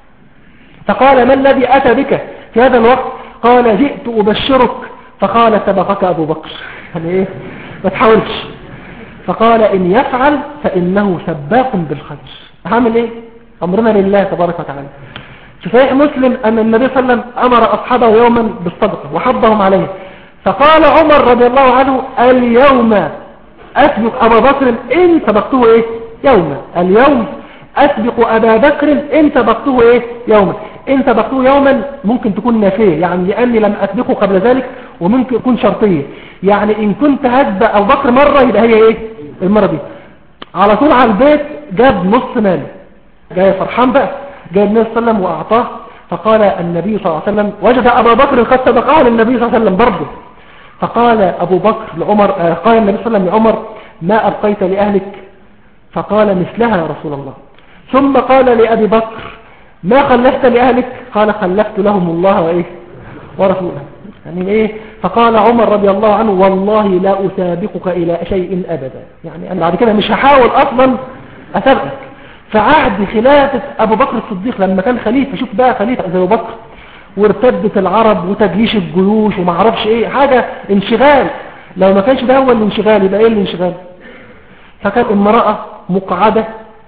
فقال ما الذي أتى بك في هذا الوقت؟ قال جئت أبشرك. فقال سبقك أبو بكر يعني ما تحاولش. فقال إن يفعل فإنه سباق بالخير. هعمل أمرنا لله تبارك وتعالى. في صحيح مسلم أن النبي صلى الله عليه وسلم أمر أصحابه يوما بالصدقة وحضهم عليه، فقال عمر رضي الله عنه اليوم أسبق أبا بكر إن سبقته يوما. اليوم أسبق أبا بكر إن سبقته يوما. إن سبقته يوما ممكن تكون نافية يعني لأني لم أسبقه قبل ذلك، وممكن يكون شرطية يعني إن كنت هسبق أبو بكر مرة يبقى هي المرة دي. على طول على البيت جاب نص ماله، جاي فرحان بقى، جاء النبي صلى الله عليه وسلم وأعطاه. فقال النبي صلى الله عليه وسلم وجد أبا بكر قد سبقه للنبي صلى الله عليه وسلم برضه. فقال أبو بكر لعمر قال النبي صلى الله عليه وسلم لعمر ما أبقيت لأهلك؟ فقال مثلها يا رسول الله. ثم قال لأبي بكر ما خلفت لأهلك؟ قال خلفت لهم الله ورسوله يعني فقال عمر رضي الله عنه والله لا أسابقك إلى شيء أبدا، يعني أنا بعد كده مش هحاول أصلا أسابقك. فعهد خلافة أبو بكر الصديق لما كان خليفة، شوف بقى خليفة زي أبو بكر وارتدت العرب وتجيش الجيوش وما عرفش حاجة انشغال. لو ما كانش ده هو الانشغال يبقى الانشغال؟ فكانت امرأة مقعدة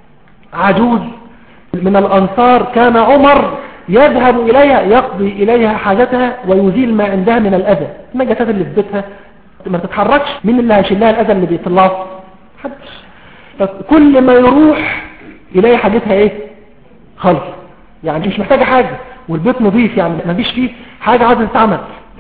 عجوز من الأنصار كان عمر يذهب إليها يقضي إليها حاجتها ويزيل ما عندها من الأذى. النجاسات اللي في بيتها ما تتحركش، مين اللي هيشيلها الأذى اللي بيطلعه؟ محدش. فكل ما يروح إليها حاجتها خلص، يعني مش محتاجة حاجة والبيت نظيف، يعني ما فيش فيه حاجة عايزة تتعمل.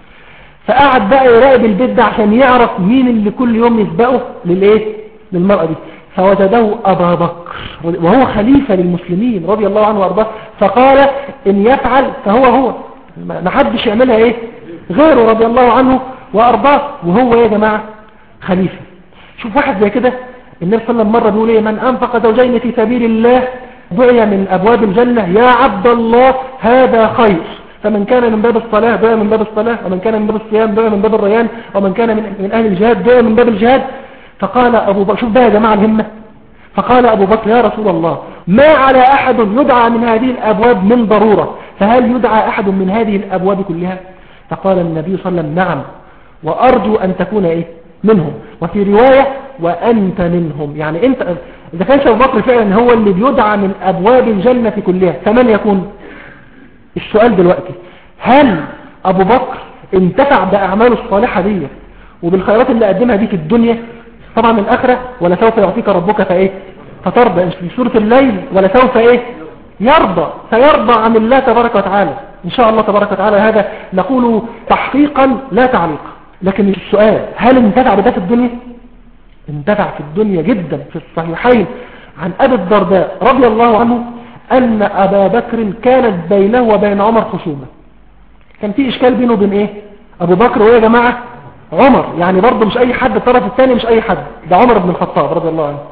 فقعد بقى يراقب البيت ده عشان يعرف مين اللي كل يوم يسبقه للمرأة دي. فوجده أبا بكر وهو خليفة للمسلمين رضي الله عنه وأرضاه. فقال إن يفعل فهو ما حدش يعملها غيره رضي الله عنه وأرضاه، وهو يا جماعة خليفة. شوف واحد زي كده النبي صلى الله عليه وسلم مرة بيقول من أنفق زوجين في سبيل الله دعي من أبواب الجنة يا عبد الله هذا خير. فمن كان من باب الصلاة دعي من باب الصلاة، ومن كان من باب الصيام دعي من باب الريان، ومن كان من أهل الجهاد دعي من باب الجهاد. فقال أبو بكر، شوف بقى يا جماعة الهمة، فقال أبو بكر يا رسول الله ما على أحد يدعى من هذه الأبواب من ضرورة، فهل يدعى أحد من هذه الأبواب كلها؟ فقال النبي صلى الله عليه وسلم نعم وأرجو أن تكون منهم، وفي رواية وأنت منهم. يعني أنت إذا كان أبو بكر فعلا هو اللي بيدعى من أبواب الجنة كلها فمن يكون؟ السؤال دلوقتي، هل ابو بكر انتفع باعماله الصالحة دي وبالخيرات اللي قدمها دي في الدنيا؟ طبعا الاخرة، ولا سوف يعطيك ربك فايه فترضى في سورة الليل، ولا سوف ايه يرضى، سيرضى عن الله تبارك وتعالى ان شاء الله تبارك وتعالى. هذا نقول تحقيقا لا تعليقا. لكن السؤال، هل انتفع بده في الدنيا؟ انتفع في الدنيا جدا. في الصحيحين عن ابي الدرداء رضي الله عنه ان ابا بكر كانت بينه وبين عمر خصومة، كان في اشكال بينه وبين ايه ابو بكر ويا جماعة عمر، يعني برضه مش اي حد، الطرف الثاني مش اي حد، ده عمر بن الخطاب رضي الله عنه.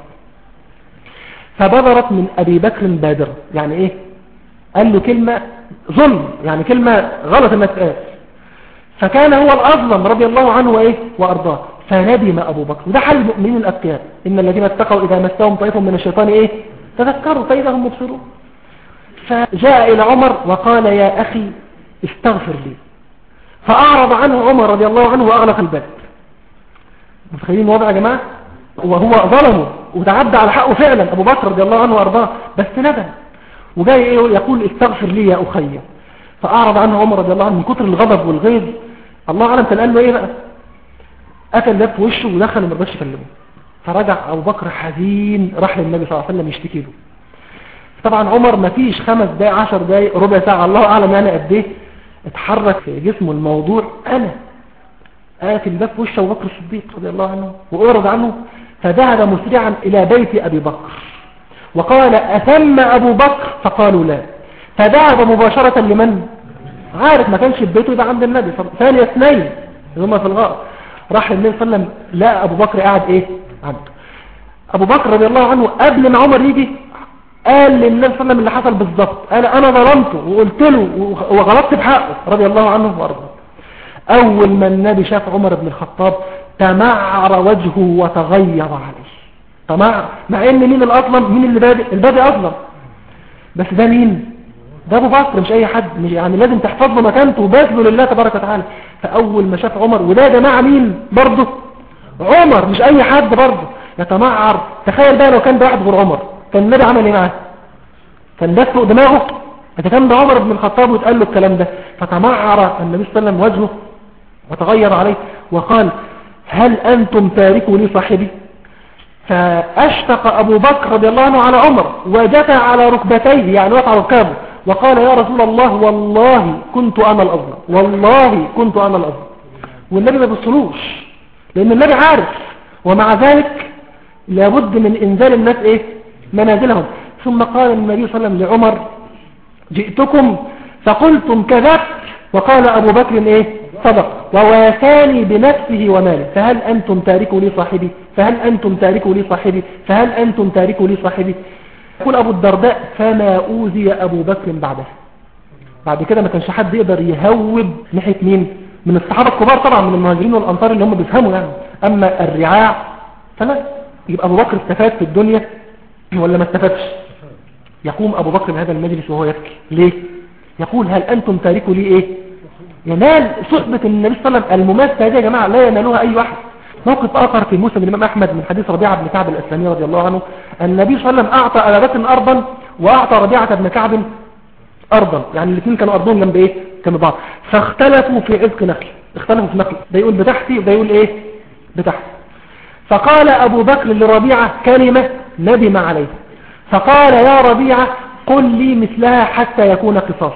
فبدرت من ابي بكر بادرة، يعني ايه؟ قال له كلمة ظلم، يعني كلمة غلط انها تتقال، فكان هو الاظلم رضي الله عنه وايه وارضاه، فندم ابو بكر. وده حال المؤمنين الاتقياء، ان الذين اتقوا اذا مسهم طيف من الشيطان ايه تذكروا فاذا هم مبصرون. فجاء الى عمر وقال يا اخي استغفر لي، فاعرض عنه عمر رضي الله عنه واغلق الباب. متخيلين الوضع يا جماعه؟ وهو ظلمه وتعدى على حقه فعلا ابو بكر رضي الله عنه وارضاه، بس ندم وجاي ايه يقول استغفر لي يا اخي. فاعرض عنه عمر رضي الله عنه من كتر الغضب والغيظ، الله اعلم كان قال له ايه بقى، قتل الباب في وشه ودخل وما رضاش يكلمه. فرجع ابو بكر حزين راح للنبي صلى الله عليه وسلم يشتكي له. طبعا عمر ما فيش 5 دقائق 10 دقائق ربع ساعه الله اعلم يعني قد ايه اتحرك في جسمه الموضوع. انا قاتل الباب في وشه ابو بكر الصديق رضي الله عنه واعرض عنه، فذهب مسرعا الى بيت ابي بكر وقال أثم أبو بكر؟ فقالوا لا. فذهب مباشرة لمن؟ عارف ما كانش في بيته يبقى عند النبي ثاني اثنين هما في الغار. راح النبي صلى الله عليه وسلم لا أبو بكر قاعد ايه عنده. أبو بكر رضي الله عنه قبل ما عمر يجي قال للنبي صلى الله عليه وسلم اللي حصل بالضبط، قال أنا ظلمته وقلت له وغلطت بحقه رضي الله عنه وارضاه. أول ما النبي شاف عمر بن الخطاب تمعر وجهه وتغير عليه، طمع، مع ان مين الاظلم؟ مين اللي بادئ؟ البادئ اظلم، بس ده مين؟ ده ابو بكر مش اي حد، مش يعني لازم تحفظ له مكانته وباذله لله تبارك وتعالى. فاول ما شاف عمر، وده يا جماعه مين برضه؟ عمر مش اي حد برضه، يتمعر. تخيل بقى لو كان ده واحد غير عمر كان النبي عمل ايه معاه؟ كان ده فوق دماغه؟ اذا كان ده عمر بن الخطاب واتقال له الكلام ده. فتمعر النبي صلى الله عليه وسلم وجهه وتغير عليه وقال هل انتم تاركوا لي صاحبي؟ فأشفق أبو بكر رضي الله عنه على عمر وجثى على ركبتيه، يعني وقع ركابه، وقال يا رسول الله والله كنت أنا الأظلم، والله كنت أنا الأظلم. والنبي ما بيصلوش لأن النبي عارف، ومع ذلك لابد من إنزال الناس إيه منازلهم. ثم قال النبي صلى الله عليه وسلم لعمر جئتكم فقلتم كذبت، وقال أبو بكر إيه صدق وواساني بنفسه وماله، فهل أنتم تاركوا لي صاحبي؟ فهل أنتم تاركوا لي صاحبي؟ فهل أنتم تاركوا لي صاحبي؟ يقول أبو الدرداء فما أوذي أبو بكر بعدها. بعد كده ما كانش حد يقدر يهوب ناحية مين من الصحابة الكبار، طبعا من المهاجرين والأنصار اللي هم بيفهموا يعني، أما الرعاع فلا. يبقى أبو بكر استفاد في الدنيا ولا ما استفادش؟ يقوم أبو بكر بهذا المجلس وهو يبكي ليه؟ يقول هل أنتم تاركوا لي إيه؟ ينال صحبة النبي صلى الله عليه وسلم المماسة هذه يا جماعة لا ينالوها أي واحد. موقف آخر في مسلم الإمام أحمد من حديث ربيعة بن كعب الأسلمي رضي الله عنه، النبي صلى الله عليه وسلم أعطى أبا بكر أرضا وأعطى ربيعة بن كعب أرضا، يعني الاثنين كانوا أرضهم جنب إيه؟ جنب بعض، فاختلفوا في عزق نخل، اختلفوا في نخل، ده يقول بتحتي وده يقول إيه بتحتي. فقال أبو بكر لربيعة كلمة ندم عليه، فقال يا ربيعة قل لي مثلها حتى يكون قصاص.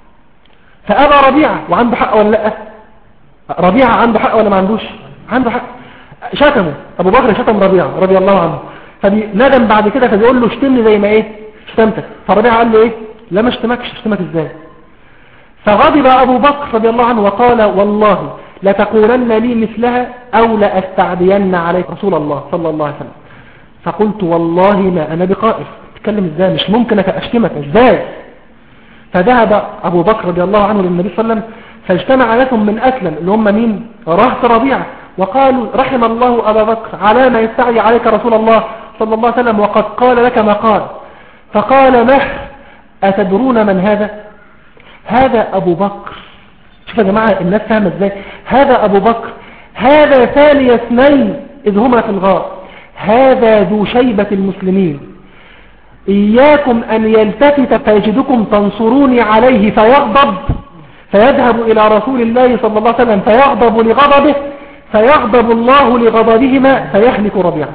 فأبى ربيعة، وعنده حق ولا لا؟ ربيعة عنده حق ولا ما عندوش؟ عنده حق. شتمه أبو بكر، شتم ربيعة رضي الله عنه، فندم بعد كده فبيقول له اشتمني زي ما ايه شتمتك. فربيعة قال له ايه لا ما اشتمكش، اشتمك ازاي؟ فغضب أبو بكر رضي الله عنه وقال والله لتقولن لي مثلها أو لأستعدين عليك رسول الله صلى الله عليه وسلم. فقلت والله ما أنا بقائل، تتكلم ازاي؟ مش ممكن أشتمك ازاي؟ فذهب أبو بكر رضي الله عنه للنبي صلى الله عليه وسلم، فاجتمع لهم من أسلم اللي هم مين؟ رهط ربيعة، وقالوا رحم الله أبا بكر على ما يستعي عليك رسول الله صلى الله عليه وسلم وقد قال لك ما قال. فقال مه أتدرون من هذا؟ هذا أبو بكر. شوف يا جماعة الناس فاهمة ازاي؟ هذا أبو بكر، هذا ثاني اثنين إذ هما في الغار، هذا ذو شيبة المسلمين، إياكم أن يلتفت فيجدكم تنصروني عليه فيغضب فيذهب إلى رسول الله صلى الله عليه وسلم فيغضب لغضبه فيغضب الله لغضبهما فيهلك ربيعا.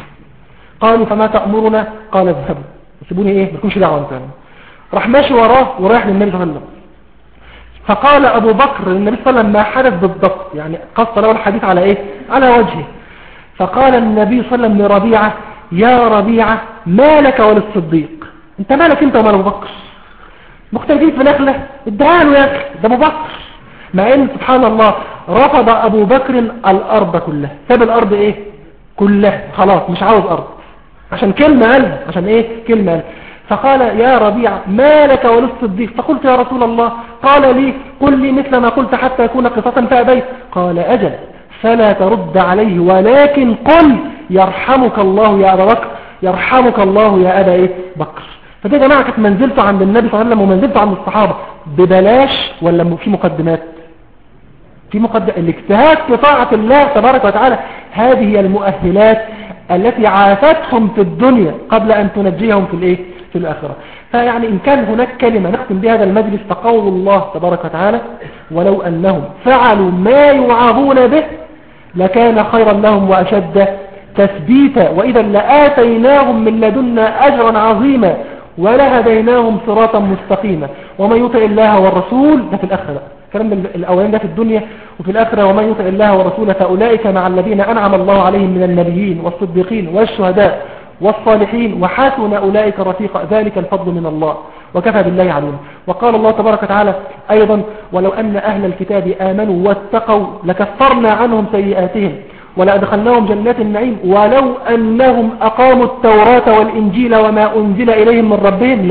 قالوا فما تأمرنا؟ قال اذهبوا سيبوني ايه مكنش دعوة انت. راح ماشي وراه ورايح للنبي صلى الله عليه وسلم. فقال أبو بكر للنبي صلى الله عليه وسلم ما حدث بالضبط، يعني قص له الحديث على ايه على وجهه. فقال النبي صلى الله عليه وسلم لربيعة يا ربيعة ما لك وللصديق، انت مالك انت ومال أبو بكر؟ مختلفين في نخلة ادعاله يا اخي ده أبو بكر. مع ان سبحان الله رفض أبو بكر الأرض كلها، ساب الأرض ايه كلها خلاص مش عاوز أرض عشان كلمة قال عشان ايه كلمة قال. فقال يا ربيع ما لك وللصديق؟ فقلت يا رسول الله قال لي قل لي مثل ما قلت حتى يكون قصة فأبيت. قال أجل فلا ترد عليه ولكن قل يرحمك الله يا أبا بكر يرحمك الله يا أبا إيه بكر. فده يا جماعة كانت منزلته عند النبي صلى الله عليه وسلم ومنزلته عند الصحابة ببلاش ولا في مقدمات؟ في مقدمة. الاجتهاد في طاعة الله تبارك وتعالى هذه هي المؤهلات التي عافتهم في الدنيا قبل أن تنجيهم في الايه في الآخرة. فيعني إن كان هناك كلمة نختم بها هذا المجلس فقول الله تبارك وتعالى ولو أنهم فعلوا ما يوعظون به لكان خيرا لهم وأشد تثبيتا وإذا لآتيناهم من لدنا أجرا عظيما ولهديناهم صراطا مستقيما ومن يطع الله والرسول ده في الآخرة. الكلام الأولين ده في الدنيا وفي الآخرة ومن يطع الله ورسوله فأولئك مع الذين أنعم الله عليهم من النبيين والصديقين والشهداء والصالحين وحسن أولئك رفيقا ذلك الفضل من الله وكفى بالله عليم. وقال الله تبارك وتعالى أيضا ولو أن أهل الكتاب آمنوا واتقوا لكفرنا عنهم سيئاتهم ولأدخلناهم جنات النعيم ولو أنهم أقاموا التوراة والإنجيل وما أنزل إليهم من ربهم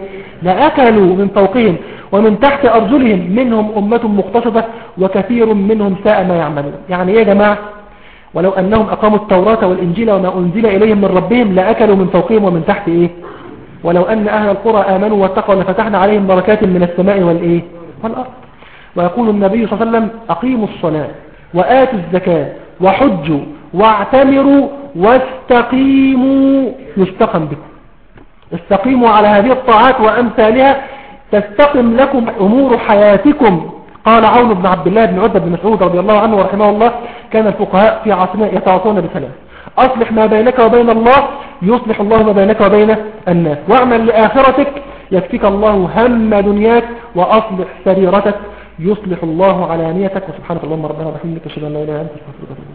لأكلوا من فوقهم ومن تحت أرجلهم منهم أمة مقتصدة وكثير منهم ساء ما يعملون. يعني يا جماعة ولو أنهم أقاموا التوراة والإنجيل وما أنزل إليهم من ربهم لأكلوا من فوقهم ومن تحت ولو أن أهل القرى آمنوا واتقوا لفتحنا عليهم بركات من السماء والأرض. ويقول النبي صلى الله عليه وسلم أقيموا الصلاة وآتوا الزكاة وحجوا واعتمروا واستقيموا يستقم بكم. استقيموا على هذه الطاعات وأمثالها تستقم لكم أمور حياتكم. قال عون بن عبد الله بن عتبة بن مسعود رضي الله عنه ورحمه الله كان الفقهاء في عصرنا يتواصون بثلاث: أصلح ما بينك وبين الله يصلح الله ما بينك وبين الناس، واعمل لآخرتك يكفيك الله هم دنياك، وأصلح سريرتك يصلح الله علانيتك. وسبحانك اللهم ربنا وبحمدك أشهد أن لا إله إلا أنت أستغفرك.